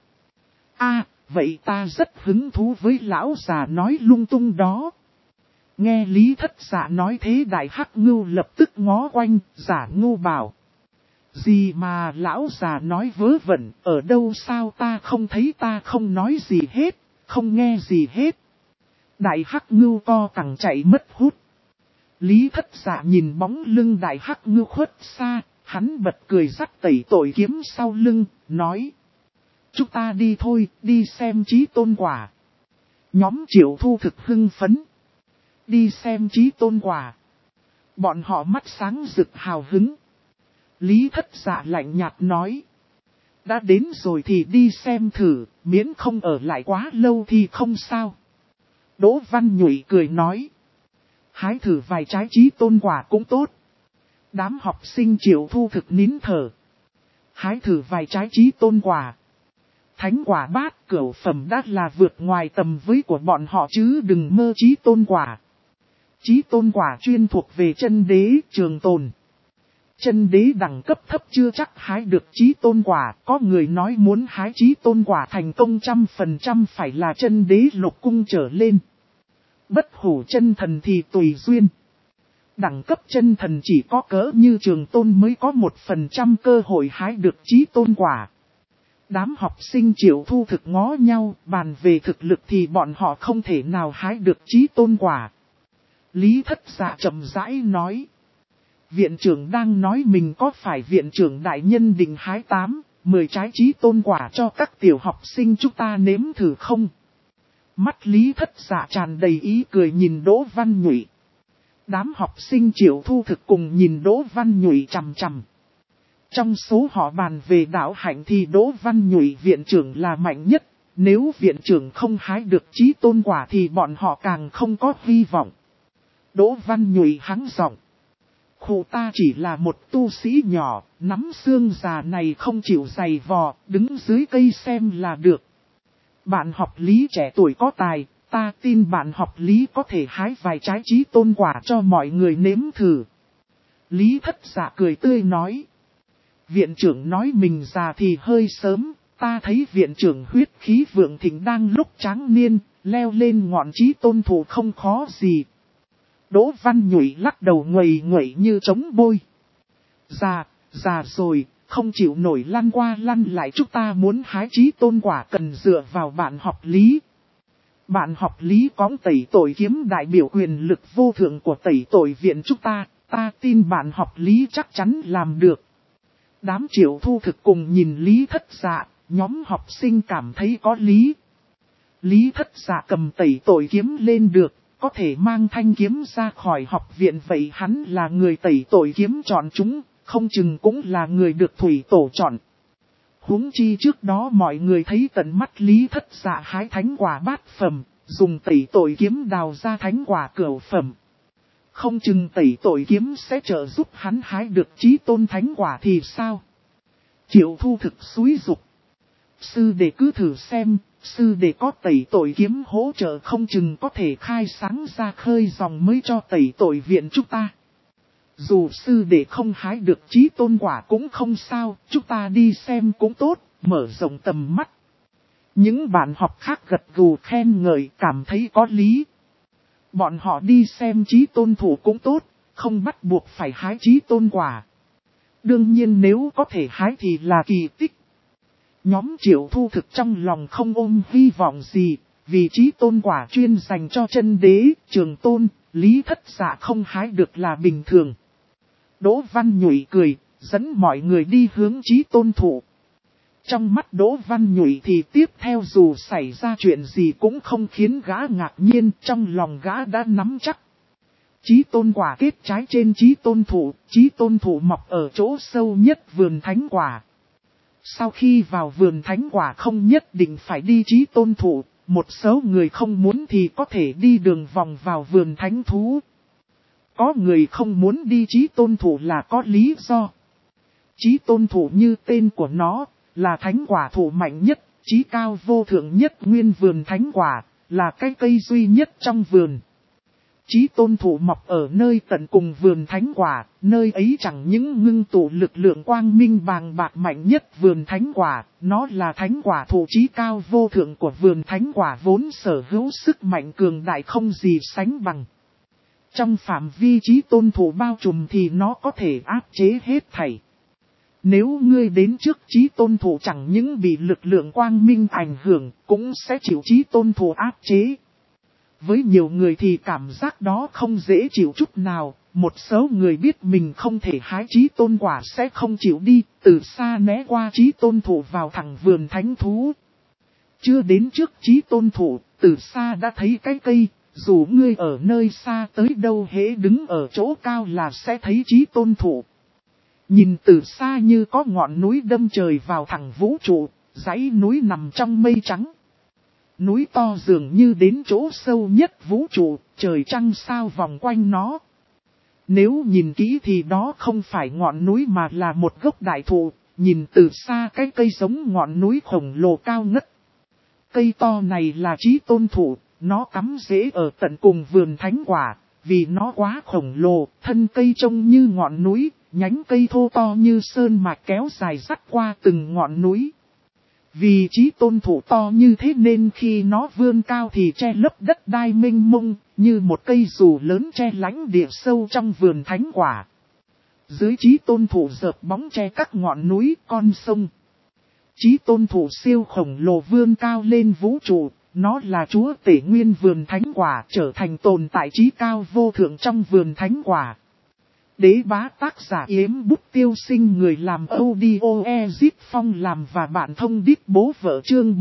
Vậy ta rất hứng thú với lão già nói lung tung đó. Nghe Lý Thất Dạ nói thế, Đại Hắc Ngưu lập tức ngó quanh, giả ngu bảo. Gì mà lão già nói vớ vẩn, ở đâu sao ta không thấy, ta không nói gì hết, không nghe gì hết. Đại Hắc Ngưu co cẳng chạy mất hút. Lý Thất Dạ nhìn bóng lưng Đại Hắc Ngưu khuất xa, hắn bật cười rắc tẩy tội kiếm sau lưng, nói. Chúng ta đi thôi, đi xem Chí Tôn Quả. Nhóm Triệu Thu thực hưng phấn. Đi xem Chí Tôn Quả. Bọn họ mắt sáng rực hào hứng. Lý Thất Dạ lạnh nhạt nói. Đã đến rồi thì đi xem thử, miễn không ở lại quá lâu thì không sao. Đỗ Văn Nhụy cười nói. Hái thử vài trái Chí Tôn Quả cũng tốt. Đám học sinh Triệu Thu thực nín thở. Hái thử vài trái Chí Tôn Quả. Thánh quả bát cửu phẩm đã là vượt ngoài tầm với của bọn họ chứ đừng mơ Chí Tôn Quả. Chí Tôn Quả chuyên thuộc về chân đế trường tồn. Chân đế đẳng cấp thấp chưa chắc hái được Chí Tôn Quả. Có người nói muốn hái Chí Tôn Quả thành công 100% phải là chân đế lục cung trở lên. Bất hủ chân thần thì tùy duyên. Đẳng cấp chân thần chỉ có cỡ như Trường Tôn mới có 1% cơ hội hái được Chí Tôn Quả. Đám học sinh Triệu Thu thực ngó nhau, bàn về thực lực thì bọn họ không thể nào hái được Chí Tôn Quả. Lý Thất Dạ chậm rãi nói. Viện trưởng đang nói mình có phải viện trưởng đại nhân định hái 10 trái Chí Tôn Quả cho các tiểu học sinh chúng ta nếm thử không? Mắt Lý Thất Dạ tràn đầy ý cười nhìn Đỗ Văn Nhụy. Đám học sinh Triệu Thu thực cùng nhìn Đỗ Văn Nhụy chằm chằm. Trong số họ bàn về đạo hạnh thì Đỗ Văn Nhụy viện trưởng là mạnh nhất. Nếu viện trưởng không hái được Chí Tôn Quả thì bọn họ càng không có hy vọng. Đỗ Văn Nhụy hắng giọng. Khụ ta chỉ là một tu sĩ nhỏ, nắm xương già này không chịu giày vò, đứng dưới cây xem là được. Bạn học lý trẻ tuổi có tài, ta tin bạn học lý có thể hái vài trái Chí Tôn Quả cho mọi người nếm thử. Lý Thất Dạ cười tươi nói. Viện trưởng nói mình già thì hơi sớm, ta thấy viện trưởng huyết khí vượng thịnh đang lúc tráng niên, leo lên ngọn Chí Tôn thủ không khó gì. Đỗ Văn Nhụy lắc đầu nguầy nguậy như trống bôi. Già rồi, không chịu nổi lăn qua lăn lại, chúng ta muốn hái chí tôn quả cần dựa vào bạn học lý. Bạn học lý có tẩy tội kiếm đại biểu quyền lực vô thượng của tẩy tội viện chúng ta tin bạn học lý chắc chắn làm được. Đám Triệu Thu Thực cùng nhìn Lý Thất Dạ, nhóm học sinh cảm thấy có lý. Lý Thất Dạ cầm tẩy tội kiếm lên được, có thể mang thanh kiếm ra khỏi học viện, vậy hắn là người tẩy tội kiếm chọn chúng, không chừng cũng là người được thủy tổ chọn. Huống chi trước đó mọi người thấy tận mắt Lý Thất Dạ hái thánh quả bát phẩm, dùng tẩy tội kiếm đào ra thánh quả cửu phẩm. Không chừng tẩy tội kiếm sẽ trợ giúp hắn hái được chí tôn thánh quả thì sao? Triệu Thu Thực xúi dục. Sư đệ cứ thử xem, sư đệ có tẩy tội kiếm hỗ trợ không chừng có thể khai sáng ra khơi dòng mới cho tẩy tội viện chúng ta. Dù sư đệ không hái được chí tôn quả cũng không sao, chúng ta đi xem cũng tốt, mở rộng tầm mắt. Những bạn học khác gật gù khen ngợi cảm thấy có lý. Bọn họ đi xem chí tôn thủ cũng tốt, không bắt buộc phải hái chí tôn quả. Đương nhiên nếu có thể hái thì là kỳ tích. Nhóm Triệu Thu Thực trong lòng không ôm hy vọng gì, vì chí tôn quả chuyên dành cho chân đế, Trường Tôn, Lý Thất Dạ không hái được là bình thường. Đỗ Văn Nhụy cười, dẫn mọi người đi hướng chí tôn thụ. Trong mắt Đỗ Văn Nhụy thì tiếp theo dù xảy ra chuyện gì cũng không khiến gã ngạc nhiên, trong lòng gã đã nắm chắc. Chí tôn quả kết trái trên chí tôn thụ mọc ở chỗ sâu nhất vườn thánh quả. Sau khi vào vườn thánh quả không nhất định phải đi chí tôn thụ, một số người không muốn thì có thể đi đường vòng vào vườn thánh thú. Có người không muốn đi chí tôn thụ là có lý do. Chí tôn thụ như tên của nó, là thánh quả thụ mạnh nhất, chí cao vô thượng nhất nguyên vườn thánh quả, là cái cây duy nhất trong vườn. Chí tôn thụ mọc ở nơi tận cùng vườn thánh quả, nơi ấy chẳng những ngưng tụ lực lượng quang minh bàng bạc mạnh nhất vườn thánh quả, nó là thánh quả thụ chí cao vô thượng của vườn thánh quả vốn sở hữu sức mạnh cường đại không gì sánh bằng. Trong phạm vi chí tôn thụ bao trùm thì nó có thể áp chế hết thảy. Nếu ngươi đến trước chí tôn thụ chẳng những bị lực lượng quang minh ảnh hưởng, cũng sẽ chịu chí tôn thụ áp chế. Với nhiều người thì cảm giác đó không dễ chịu chút nào, một số người biết mình không thể hái chí tôn quả sẽ không chịu đi, từ xa né qua chí tôn thụ vào thẳng vườn thánh thú. Chưa đến trước chí tôn thụ, từ xa đã thấy cái cây, dù ngươi ở nơi xa tới đâu hễ đứng ở chỗ cao là sẽ thấy chí tôn thụ. Nhìn từ xa như có ngọn núi đâm trời vào thẳng vũ trụ, dãy núi nằm trong mây trắng. Núi to dường như đến chỗ sâu nhất vũ trụ, trời trăng sao vòng quanh nó. Nếu nhìn kỹ thì đó không phải ngọn núi mà là một gốc đại thụ, nhìn từ xa cái cây giống ngọn núi khổng lồ cao ngất. Cây to này là chí tôn thụ, nó cắm rễ ở tận cùng vườn thánh quả, vì nó quá khổng lồ, thân cây trông như ngọn núi, nhánh cây thô to như sơn mạch kéo dài dắt qua từng ngọn núi. Vì chí tôn thụ to như thế nên khi nó vươn cao thì che lấp đất đai mênh mông, như một cây dù lớn che lánh địa sâu trong vườn thánh quả. Dưới chí tôn thụ dợp bóng che các ngọn núi, con sông. Chí tôn thụ siêu khổng lồ vươn cao lên vũ trụ, nó là chúa tể nguyên vườn thánh quả, trở thành tồn tại chí cao vô thượng trong vườn thánh quả. Đế bá tác giả Yếm Bút Tiêu Sinh, người làm audio Ezip Phong làm và bạn thông đít bố vợ chương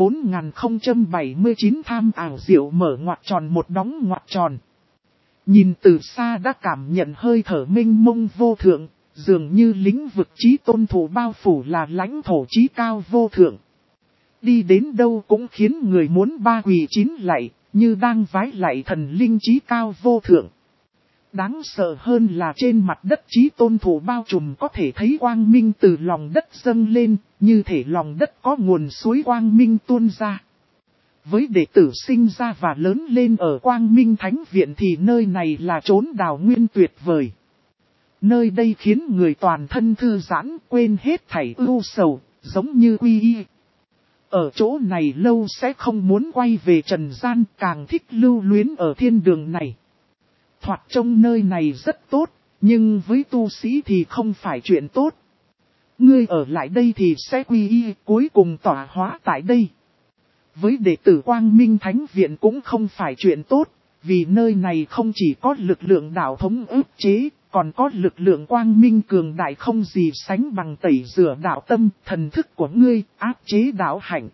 4079 tham ảo diệu mở ngoặc tròn một đóng ngoặc tròn. Nhìn từ xa đã cảm nhận hơi thở mênh mông vô thượng, dường như lĩnh vực chí tôn thụ bao phủ là lãnh thổ chí cao vô thượng. Đi đến đâu cũng khiến người muốn ba quỳ chín lạy, như đang vái lạy thần linh chí cao vô thượng. Đáng sợ hơn là trên mặt đất chí tôn thụ bao trùm có thể thấy quang minh từ lòng đất dâng lên, như thể lòng đất có nguồn suối quang minh tuôn ra. Với đệ tử sinh ra và lớn lên ở Quang Minh Thánh Viện thì nơi này là chốn đào nguyên tuyệt vời. Nơi đây khiến người toàn thân thư giãn, quên hết thảy ưu sầu, giống như quy y. Ở chỗ này lâu sẽ không muốn quay về trần gian, càng thích lưu luyến ở thiên đường này. Thoạt trông nơi này rất tốt, nhưng với tu sĩ thì không phải chuyện tốt. ngươi ở lại đây thì sẽ quy y, cuối cùng tỏa hóa tại đây. Với đệ tử Quang Minh Thánh Viện cũng không phải chuyện tốt, vì nơi này không chỉ có lực lượng đạo thống ức chế, còn có lực lượng quang minh cường đại không gì sánh bằng tẩy rửa đạo tâm, thần thức của ngươi, áp chế đạo hạnh.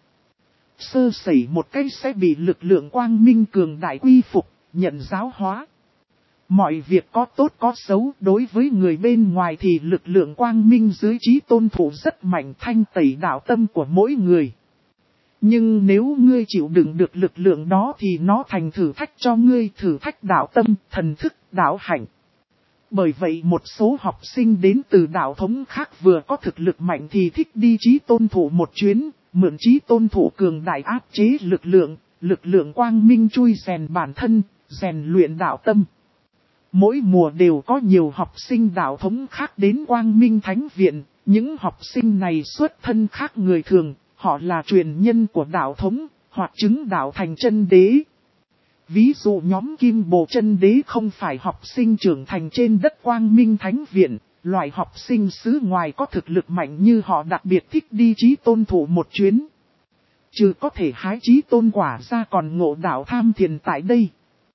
Sơ sẩy một cái sẽ bị lực lượng quang minh cường đại quy phục, nhận giáo hóa. Mọi việc có tốt có xấu, đối với người bên ngoài thì lực lượng quang minh dưới trí tôn thủ rất mạnh, thanh tẩy đạo tâm của mỗi người. Nhưng nếu ngươi chịu đựng được lực lượng đó thì nó thành thử thách cho ngươi, thử thách đạo tâm, thần thức, đạo hạnh. Bởi vậy một số học sinh đến từ đạo thống khác vừa có thực lực mạnh thì thích đi trí tôn thủ một chuyến, mượn trí tôn thủ cường đại áp chế lực lượng quang minh chui rèn bản thân, rèn luyện đạo tâm. Mỗi mùa đều có nhiều học sinh đạo thống khác đến Quang Minh Thánh Viện, những học sinh này xuất thân khác người thường, họ là truyền nhân của đạo thống, hoặc chứng đạo thành chân đế. Ví dụ nhóm Kim Bồ chân đế không phải học sinh trưởng thành trên đất Quang Minh Thánh Viện, loại học sinh xứ ngoài có thực lực mạnh như họ đặc biệt thích đi trí tôn thủ một chuyến. Chứ có thể hái trí tôn quả ra còn ngộ đạo tham thiền tại đây.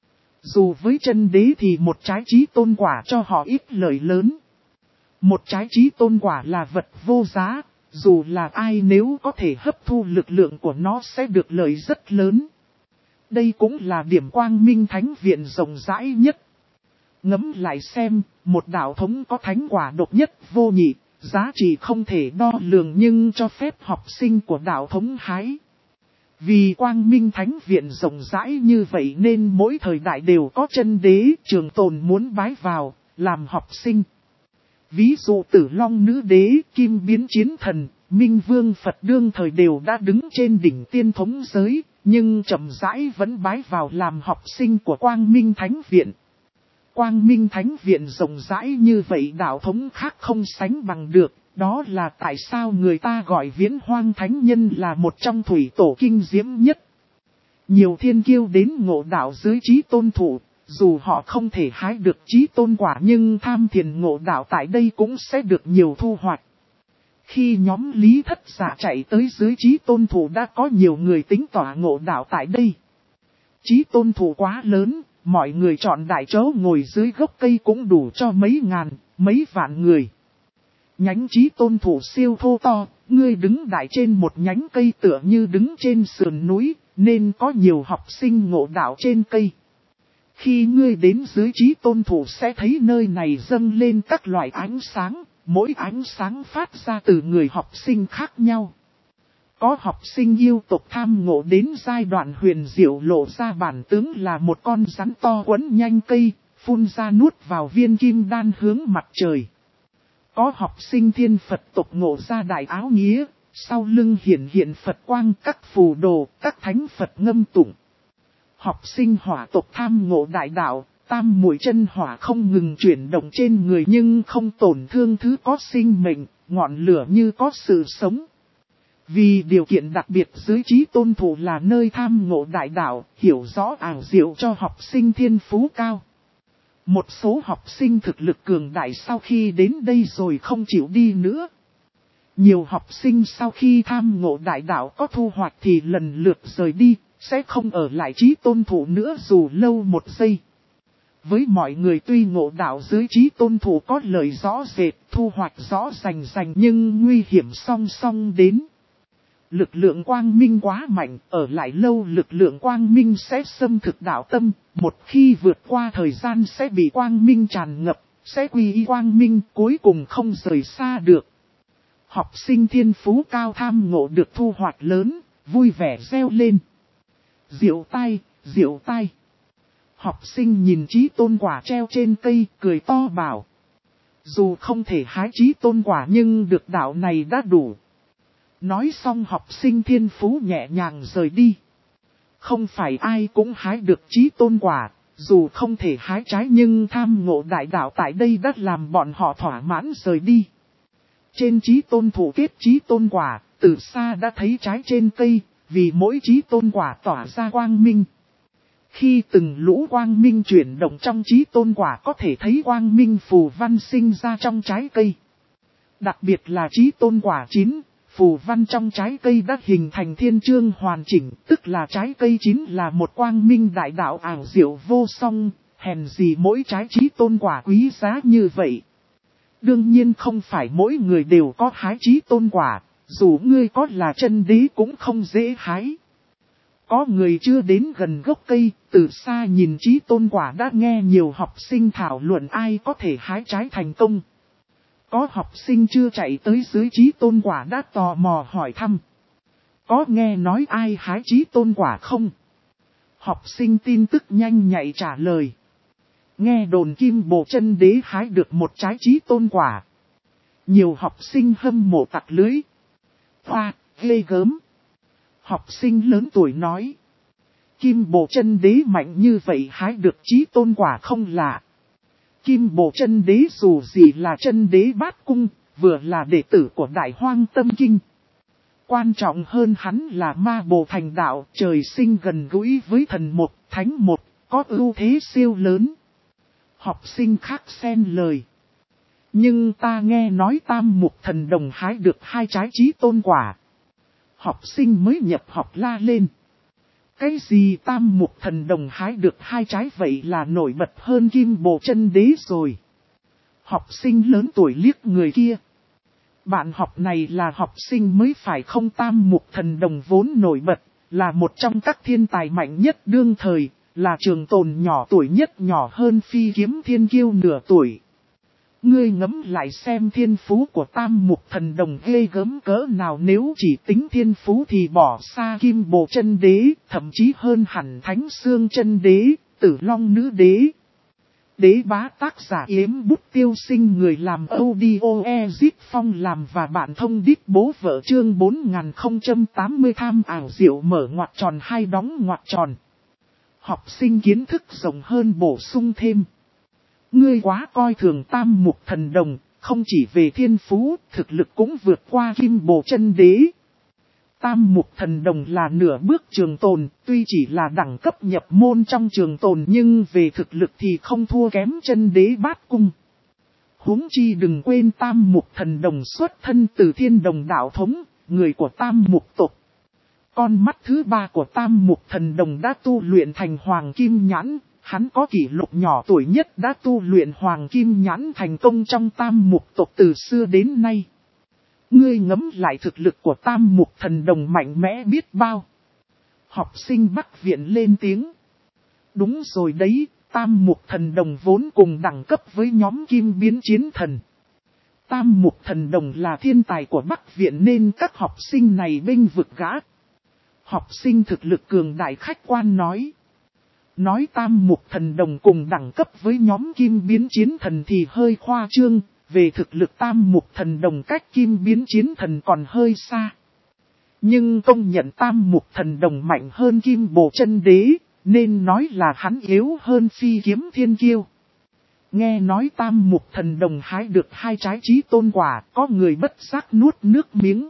Dù với chân đế thì một trái trí tôn quả cho họ ít lợi lớn. Một trái trí tôn quả là vật vô giá, dù là ai nếu có thể hấp thu lực lượng của nó sẽ được lợi rất lớn. Đây cũng là điểm Quang Minh Thánh Viện rộng rãi nhất. Ngẫm lại xem, một đạo thống có thánh quả độc nhất vô nhị, giá trị không thể đo lường nhưng cho phép học sinh của đạo thống hái. Vì Quang Minh Thánh Viện rộng rãi như vậy nên mỗi thời đại đều có chân đế trường tồn muốn bái vào, làm học sinh. Ví dụ Tử Long Nữ Đế, Kim Biến Chiến Thần, Minh Vương Phật đương thời đều đã đứng trên đỉnh tiên thống giới, nhưng chậm rãi vẫn bái vào làm học sinh của Quang Minh Thánh Viện. Quang Minh Thánh Viện rộng rãi như vậy đạo thống khác không sánh bằng được, đó là tại sao người ta gọi Viễn Hoang Thánh Nhân là một trong thủy tổ kinh diễm nhất. Nhiều thiên kiêu đến ngộ đạo dưới trí tôn thủ, dù họ không thể hái được trí tôn quả nhưng tham thiền ngộ đạo tại đây cũng sẽ được nhiều thu hoạch. Khi nhóm Lý Thất Giả chạy tới dưới trí tôn thủ đã có nhiều người tính tỏa ngộ đạo tại đây. Trí tôn thủ quá lớn, mọi người chọn đại chỗ ngồi dưới gốc cây cũng đủ cho mấy ngàn, mấy vạn người. Nhánh trí tôn thủ siêu thô to, ngươi đứng đại trên một nhánh cây tựa như đứng trên sườn núi, nên có nhiều học sinh ngộ đạo trên cây. Khi ngươi đến dưới trí tôn thủ sẽ thấy nơi này dâng lên các loại ánh sáng, mỗi ánh sáng phát ra từ người học sinh khác nhau. Có học sinh yêu tộc tham ngộ đến giai đoạn huyền diệu lộ ra bản tướng là một con rắn to quấn nhanh cây, phun ra nuốt vào viên kim đan hướng mặt trời. Có học sinh thiên Phật tộc ngộ ra đại áo nghĩa, sau lưng hiện Phật quang các phù đồ, các thánh Phật ngâm tụng. Học sinh hỏa tộc tham ngộ đại đạo, tam muội chân hỏa không ngừng chuyển động trên người nhưng không tổn thương thứ có sinh mệnh, ngọn lửa như có sự sống. Vì điều kiện đặc biệt dưới trí tôn thủ là nơi tham ngộ đại đạo, hiểu rõ ảo diệu cho học sinh thiên phú cao. Một số học sinh thực lực cường đại sau khi đến đây rồi không chịu đi nữa. Nhiều học sinh sau khi tham ngộ đại đạo có thu hoạch thì lần lượt rời đi, sẽ không ở lại trí tôn thủ nữa dù lâu một giây. Với mọi người tuy ngộ đạo dưới trí tôn thủ có lợi rõ rệt, thu hoạch rõ rành nhưng nguy hiểm song song đến. Lực lượng quang minh quá mạnh, ở lại lâu lực lượng quang minh sẽ xâm thực đạo tâm, một khi vượt qua thời gian sẽ bị quang minh tràn ngập, sẽ quy y quang minh cuối cùng không rời xa được. Học sinh thiên phú cao tham ngộ được thu hoạch lớn, vui vẻ reo lên. Diệu tai, diệu tai. Học sinh nhìn trí tôn quả treo trên cây, cười to bảo. Dù không thể hái trí tôn quả nhưng được đạo này đã đủ. Nói xong học sinh thiên phú nhẹ nhàng rời đi. Không phải ai cũng hái được trí tôn quả, dù không thể hái trái nhưng tham ngộ đại đạo tại đây đã làm bọn họ thỏa mãn rời đi. Trên trí tôn thủ kết trí tôn quả, từ xa đã thấy trái trên cây, vì mỗi trí tôn quả tỏa ra quang minh. Khi từng lũ quang minh chuyển động trong trí tôn quả có thể thấy quang minh phù văn sinh ra trong trái cây. Đặc biệt là chí tôn quả chín, phù văn trong trái cây đã hình thành thiên chương hoàn chỉnh, tức là trái cây chín là một quang minh đại đạo ảo diệu vô song, hèn gì mỗi trái chí tôn quả quý giá như vậy. Đương nhiên không phải mỗi người đều có hái chí tôn quả, dù ngươi có là chân đế cũng không dễ hái. Có người chưa đến gần gốc cây, từ xa nhìn chí tôn quả đã nghe nhiều học sinh thảo luận ai có thể hái trái thành công. Có học sinh chưa chạy tới dưới chí tôn quả đã tò mò hỏi thăm. Có nghe nói ai hái chí tôn quả không? Học sinh tin tức nhanh nhạy trả lời. Nghe đồn Kim Bồ Chân Đế hái được một trái chí tôn quả. Nhiều học sinh hâm mộ tặc lưới. Hoa, ghê gớm. Học sinh lớn tuổi nói. Kim Bồ Chân Đế mạnh như vậy hái được chí tôn quả không lạ. Kim Bồ Chân Đế dù gì là chân đế bát cung, vừa là đệ tử của Đại Hoang Tâm Kinh. Quan trọng hơn hắn là ma bồ thành đạo, trời sinh gần gũi với thần một, thánh một, có ưu thế siêu lớn. Học sinh khác xen lời. Nhưng ta nghe nói Tam Mục Thần Đồng hái được 2 trái chí tôn quả. Học sinh mới nhập học la lên. Cái gì Tam Mục Thần Đồng hái được 2 trái vậy là nổi bật hơn Kim Bồ Chân Đế rồi. Học sinh lớn tuổi liếc người kia. Bạn học này là học sinh mới phải không? Tam Mục Thần Đồng vốn nổi bật, là một trong các thiên tài mạnh nhất đương thời, là trường tồn nhỏ tuổi nhất, nhỏ hơn Phi Kiếm Thiên Kiêu nửa tuổi. Ngươi ngẫm lại xem thiên phú của Tam Mục Thần Đồng ghê gớm cỡ nào, nếu chỉ tính thiên phú thì bỏ xa Kim Bồ Chân Đế, thậm chí hơn hẳn Thánh Xương Chân Đế, Tử Long Nữ Đế. Đế bá tác giả Yếm Bút Tiêu Sinh, người làm audio Ezip Phong làm và bạn thông đít bố vợ, chương 4080 tham ảo diệu mở ngoặc tròn 2 đóng ngoặc tròn. Học sinh kiến thức rộng hơn bổ sung thêm. Ngươi quá coi thường Tam Mục Thần Đồng, không chỉ về thiên phú, thực lực cũng vượt qua Kim Bồ Chân Đế. Tam Mục Thần Đồng là nửa bước trường tồn, tuy chỉ là đẳng cấp nhập môn trong trường tồn nhưng về thực lực thì không thua kém chân đế bát cung. Huống chi đừng quên Tam Mục Thần Đồng xuất thân từ Thiên Đồng đạo thống, người của Tam Mục tộc. Con mắt thứ 3 của Tam Mục Thần Đồng đã tu luyện thành Hoàng Kim Nhãn, hắn có kỷ lục nhỏ tuổi nhất đã tu luyện Hoàng Kim Nhãn thành công trong Tam Mục tộc từ xưa đến nay. Ngươi ngẫm lại thực lực của Tam Mục Thần Đồng mạnh mẽ biết bao. Học sinh Bắc Viện lên tiếng. Đúng rồi đấy, Tam Mục Thần Đồng vốn cùng đẳng cấp với nhóm Kim Biến Chiến Thần. Tam Mục Thần Đồng là thiên tài của Bắc Viện nên các học sinh này bênh vực gã. Học sinh thực lực cường đại khách quan nói. Nói Tam Mục Thần Đồng cùng đẳng cấp với nhóm Kim Biến Chiến Thần thì hơi khoa trương. Về thực lực Tam Mục Thần Đồng cách Kim Biến Chiến Thần còn hơi xa. Nhưng công nhận Tam Mục Thần Đồng mạnh hơn Kim Bồ Chân Đế, nên nói là hắn yếu hơn Phi Kiếm Thiên Kiêu. Nghe nói Tam Mục Thần Đồng hái được 2 trái chí tôn quả, có người bất giác nuốt nước miếng.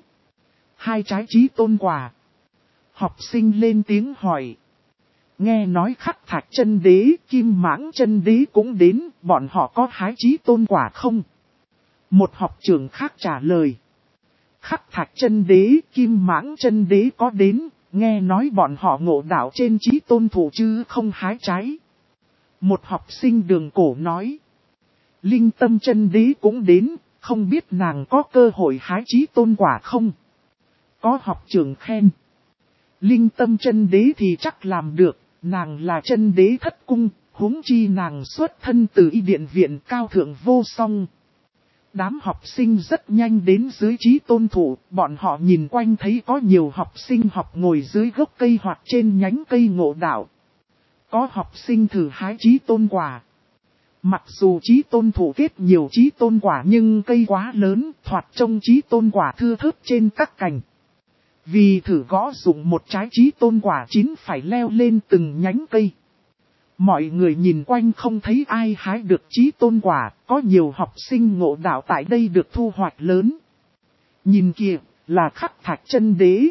2 trái chí tôn quả. Học sinh lên tiếng hỏi. Nghe nói Khắc Thạch Chân Đế, Kim Mãng Chân Đế cũng đến, bọn họ có hái chí tôn quả không? Một học trưởng khác trả lời. Khắc Thạch Chân Đế, Kim Mãng Chân Đế có đến, nghe nói bọn họ ngộ đạo trên chí tôn thủ chứ không hái trái. Một học sinh Đường Cổ nói. Linh Tâm Chân Đế cũng đến, không biết nàng có cơ hội hái chí tôn quả không? Có học trưởng khen. Linh Tâm Chân Đế thì chắc làm được, nàng là chân đế thất cung, huống chi nàng xuất thân từ Y Điện Viện cao thượng vô song. Đám học sinh rất nhanh đến dưới chí tôn thủ, bọn họ nhìn quanh thấy có nhiều học sinh học ngồi dưới gốc cây hoặc trên nhánh cây ngộ đạo. Có học sinh thử hái chí tôn quả. Mặc dù chí tôn thủ kết nhiều chí tôn quả nhưng cây quá lớn, thoạt trông chí tôn quả thưa thớt trên các cành. Vì thử gõ dụng một trái chí tôn quả chín phải leo lên từng nhánh cây. Mọi người nhìn quanh không thấy ai hái được chí tôn quả, có nhiều học sinh ngộ đạo tại đây được thu hoạch lớn. Nhìn kìa, là Khắc Thạch Chân Đế.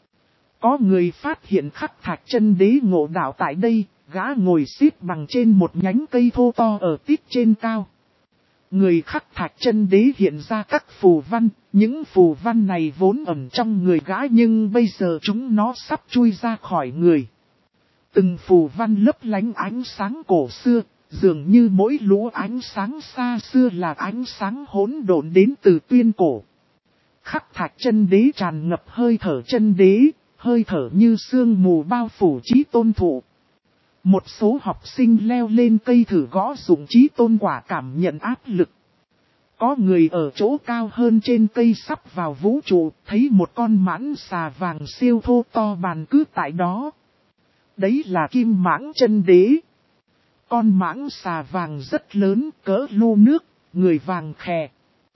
Có người phát hiện Khắc Thạch Chân Đế ngộ đạo tại đây, gã ngồi xếp bằng trên một nhánh cây thô to ở tít trên cao. Người khắc thạch chân đế hiện ra các phù văn, những phù văn này vốn ẩn trong người gã nhưng bây giờ chúng nó sắp chui ra khỏi người. Từng phù văn lấp lánh ánh sáng cổ xưa, dường như mỗi lũ ánh sáng xa xưa là ánh sáng hỗn độn đến từ tuyên cổ. Khắc thạch chân đế tràn ngập hơi thở chân đế, hơi thở như sương mù bao phủ Chí Tôn thụ. Một số học sinh leo lên cây thử gõ dụng Chí Tôn quả cảm nhận áp lực. Có người ở chỗ cao hơn trên cây sắp vào vũ trụ, thấy một con mãng xà vàng siêu thô to bàn cứ tại đó. Đấy là Kim Mãng chân đế. Con mãng xà vàng rất lớn, cỡ lô nước, người vàng khè.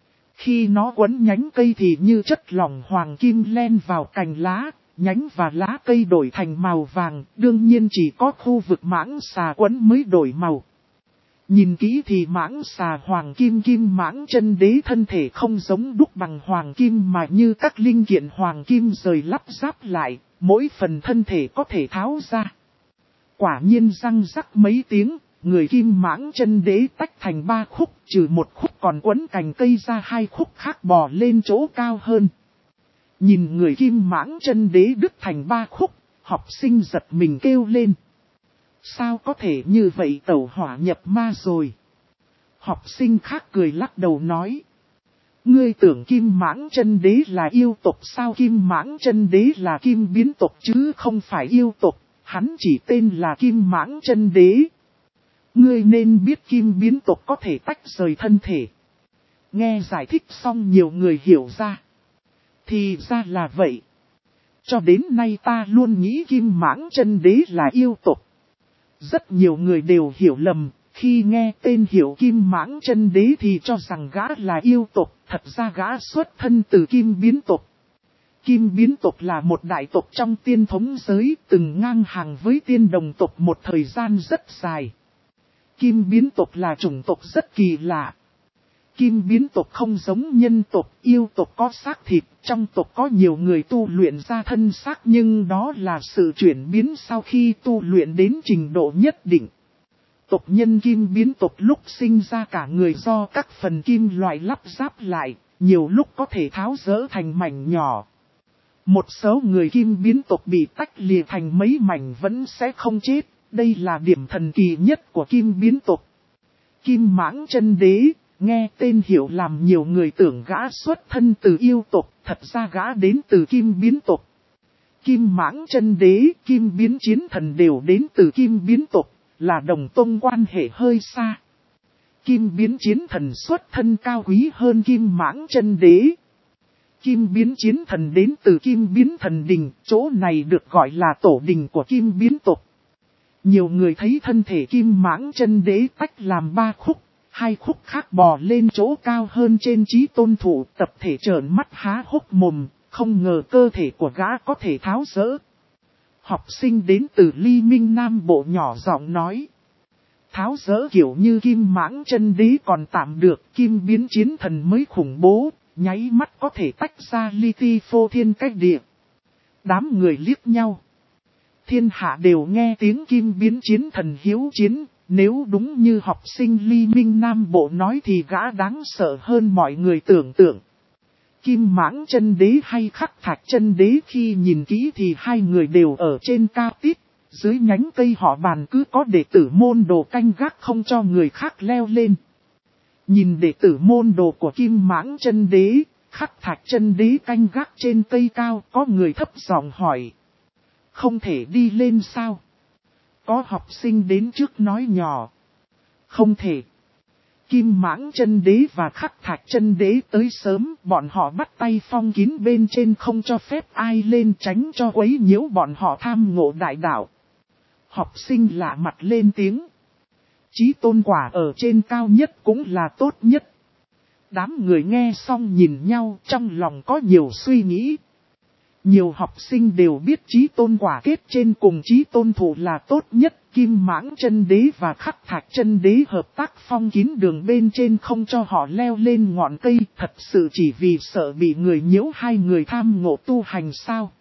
Khi nó quấn nhánh cây thì như chất lỏng hoàng kim len vào cành lá, nhánh và lá cây đổi thành màu vàng, đương nhiên chỉ có khu vực mãng xà quấn mới đổi màu. Nhìn kỹ thì mãng xà hoàng kim kim mãng chân đế thân thể không giống đúc bằng hoàng kim mà như các linh kiện hoàng kim rời lắp ráp lại, mỗi phần thân thể có thể tháo ra. Quả nhiên răng rắc mấy tiếng, người kim mãng chân đế tách thành 3 khúc, trừ một khúc còn quấn cành cây ra 2 khúc khác bò lên chỗ cao hơn. Nhìn người kim mãng chân đế đứt thành 3 khúc, học sinh giật mình kêu lên. Sao có thể như vậy, tẩu hỏa nhập ma rồi? Học sinh khác cười lắc đầu nói. Ngươi tưởng kim mãng chân đế là yêu tộc sao? Kim mãng chân đế là kim biến tộc chứ không phải yêu tộc, hắn chỉ tên là kim mãng chân đế. Ngươi nên biết kim biến tộc có thể tách rời thân thể. Nghe giải thích xong nhiều người hiểu ra. Thì ra là vậy. Cho đến nay ta luôn nghĩ kim mãng chân đế là yêu tộc. Rất nhiều người đều hiểu lầm, khi nghe tên Hiểu Kim Mãng chân đế thì cho rằng gã là yêu tộc, thật ra gã xuất thân từ kim biến tộc. Kim biến tộc là một đại tộc trong tiên thống giới, từng ngang hàng với tiên đồng tộc một thời gian rất dài. Kim biến tộc là chủng tộc rất kỳ lạ. Kim biến tộc không giống nhân tộc, yêu tộc có xác thịt, trong tộc có nhiều người tu luyện ra thân xác nhưng đó là sự chuyển biến sau khi tu luyện đến trình độ nhất định. Tộc nhân kim biến tộc lúc sinh ra cả người do các phần kim loại lắp ráp lại, nhiều lúc có thể tháo dỡ thành mảnh nhỏ. Một số người kim biến tộc bị tách lìa thành mấy mảnh vẫn sẽ không chết, đây là điểm thần kỳ nhất của kim biến tộc. Kim mãng chân đế, nghe tên Hiểu làm nhiều người tưởng gã xuất thân từ yêu tộc, thật ra gã đến từ kim biến tộc. Kim mãng chân đế, kim biến chiến thần đều đến từ kim biến tộc, là đồng tông quan hệ hơi xa. Kim biến chiến thần xuất thân cao quý hơn kim mãng chân đế. Kim biến chiến thần đến từ kim biến thần đình, chỗ này được gọi là tổ đình của kim biến tộc. Nhiều người thấy thân thể kim mãng chân đế tách làm 3 khúc, 2 khúc khác bò lên chỗ cao hơn trên Chí Tôn thụ, tập thể trợn mắt há hốc mồm, không ngờ cơ thể của gã có thể tháo dỡ. Học sinh đến từ Ly Minh Nam Bộ nhỏ giọng nói. Tháo dỡ kiểu như kim mãng chân đế còn tạm được, kim biến chiến thần mới khủng bố, nháy mắt có thể tách ra li ti phô thiên cách địa. Đám người liếc nhau. Thiên hạ đều nghe tiếng kim biến chiến thần hiếu chiến, nếu đúng như học sinh Ly Minh Nam Bộ nói thì gã đáng sợ hơn mọi người tưởng tượng. Kim mãng chân đế hay khắc thạch chân đế khi nhìn kỹ thì hai người đều ở trên cao tít, dưới nhánh cây họ bàn cứ có đệ tử môn đồ canh gác không cho người khác leo lên. Nhìn đệ tử môn đồ của kim mãng chân đế, khắc thạch chân đế canh gác trên cây cao, có người thấp giọng hỏi. Không thể đi lên sao? Có học sinh đến trước nói nhỏ. Không thể. Kim mãng chân đế và khắc thạch chân đế tới sớm, bọn họ bắt tay phong kín bên trên không cho phép ai lên tránh cho quấy nhiễu bọn họ tham ngộ đại đạo. Học sinh lạ mặt lên tiếng. Chí tôn quả ở trên cao nhất cũng là tốt nhất. Đám người nghe xong nhìn nhau trong lòng có nhiều suy nghĩ. Nhiều học sinh đều biết chí tôn quả kết trên cùng chí tôn thụ là tốt nhất. Kim mãng chân đế và khắc thạch chân đế hợp tác phong kín đường bên trên không cho họ leo lên ngọn cây. Thật sự chỉ vì sợ bị người nhiễu hai người tham ngộ tu hành sao.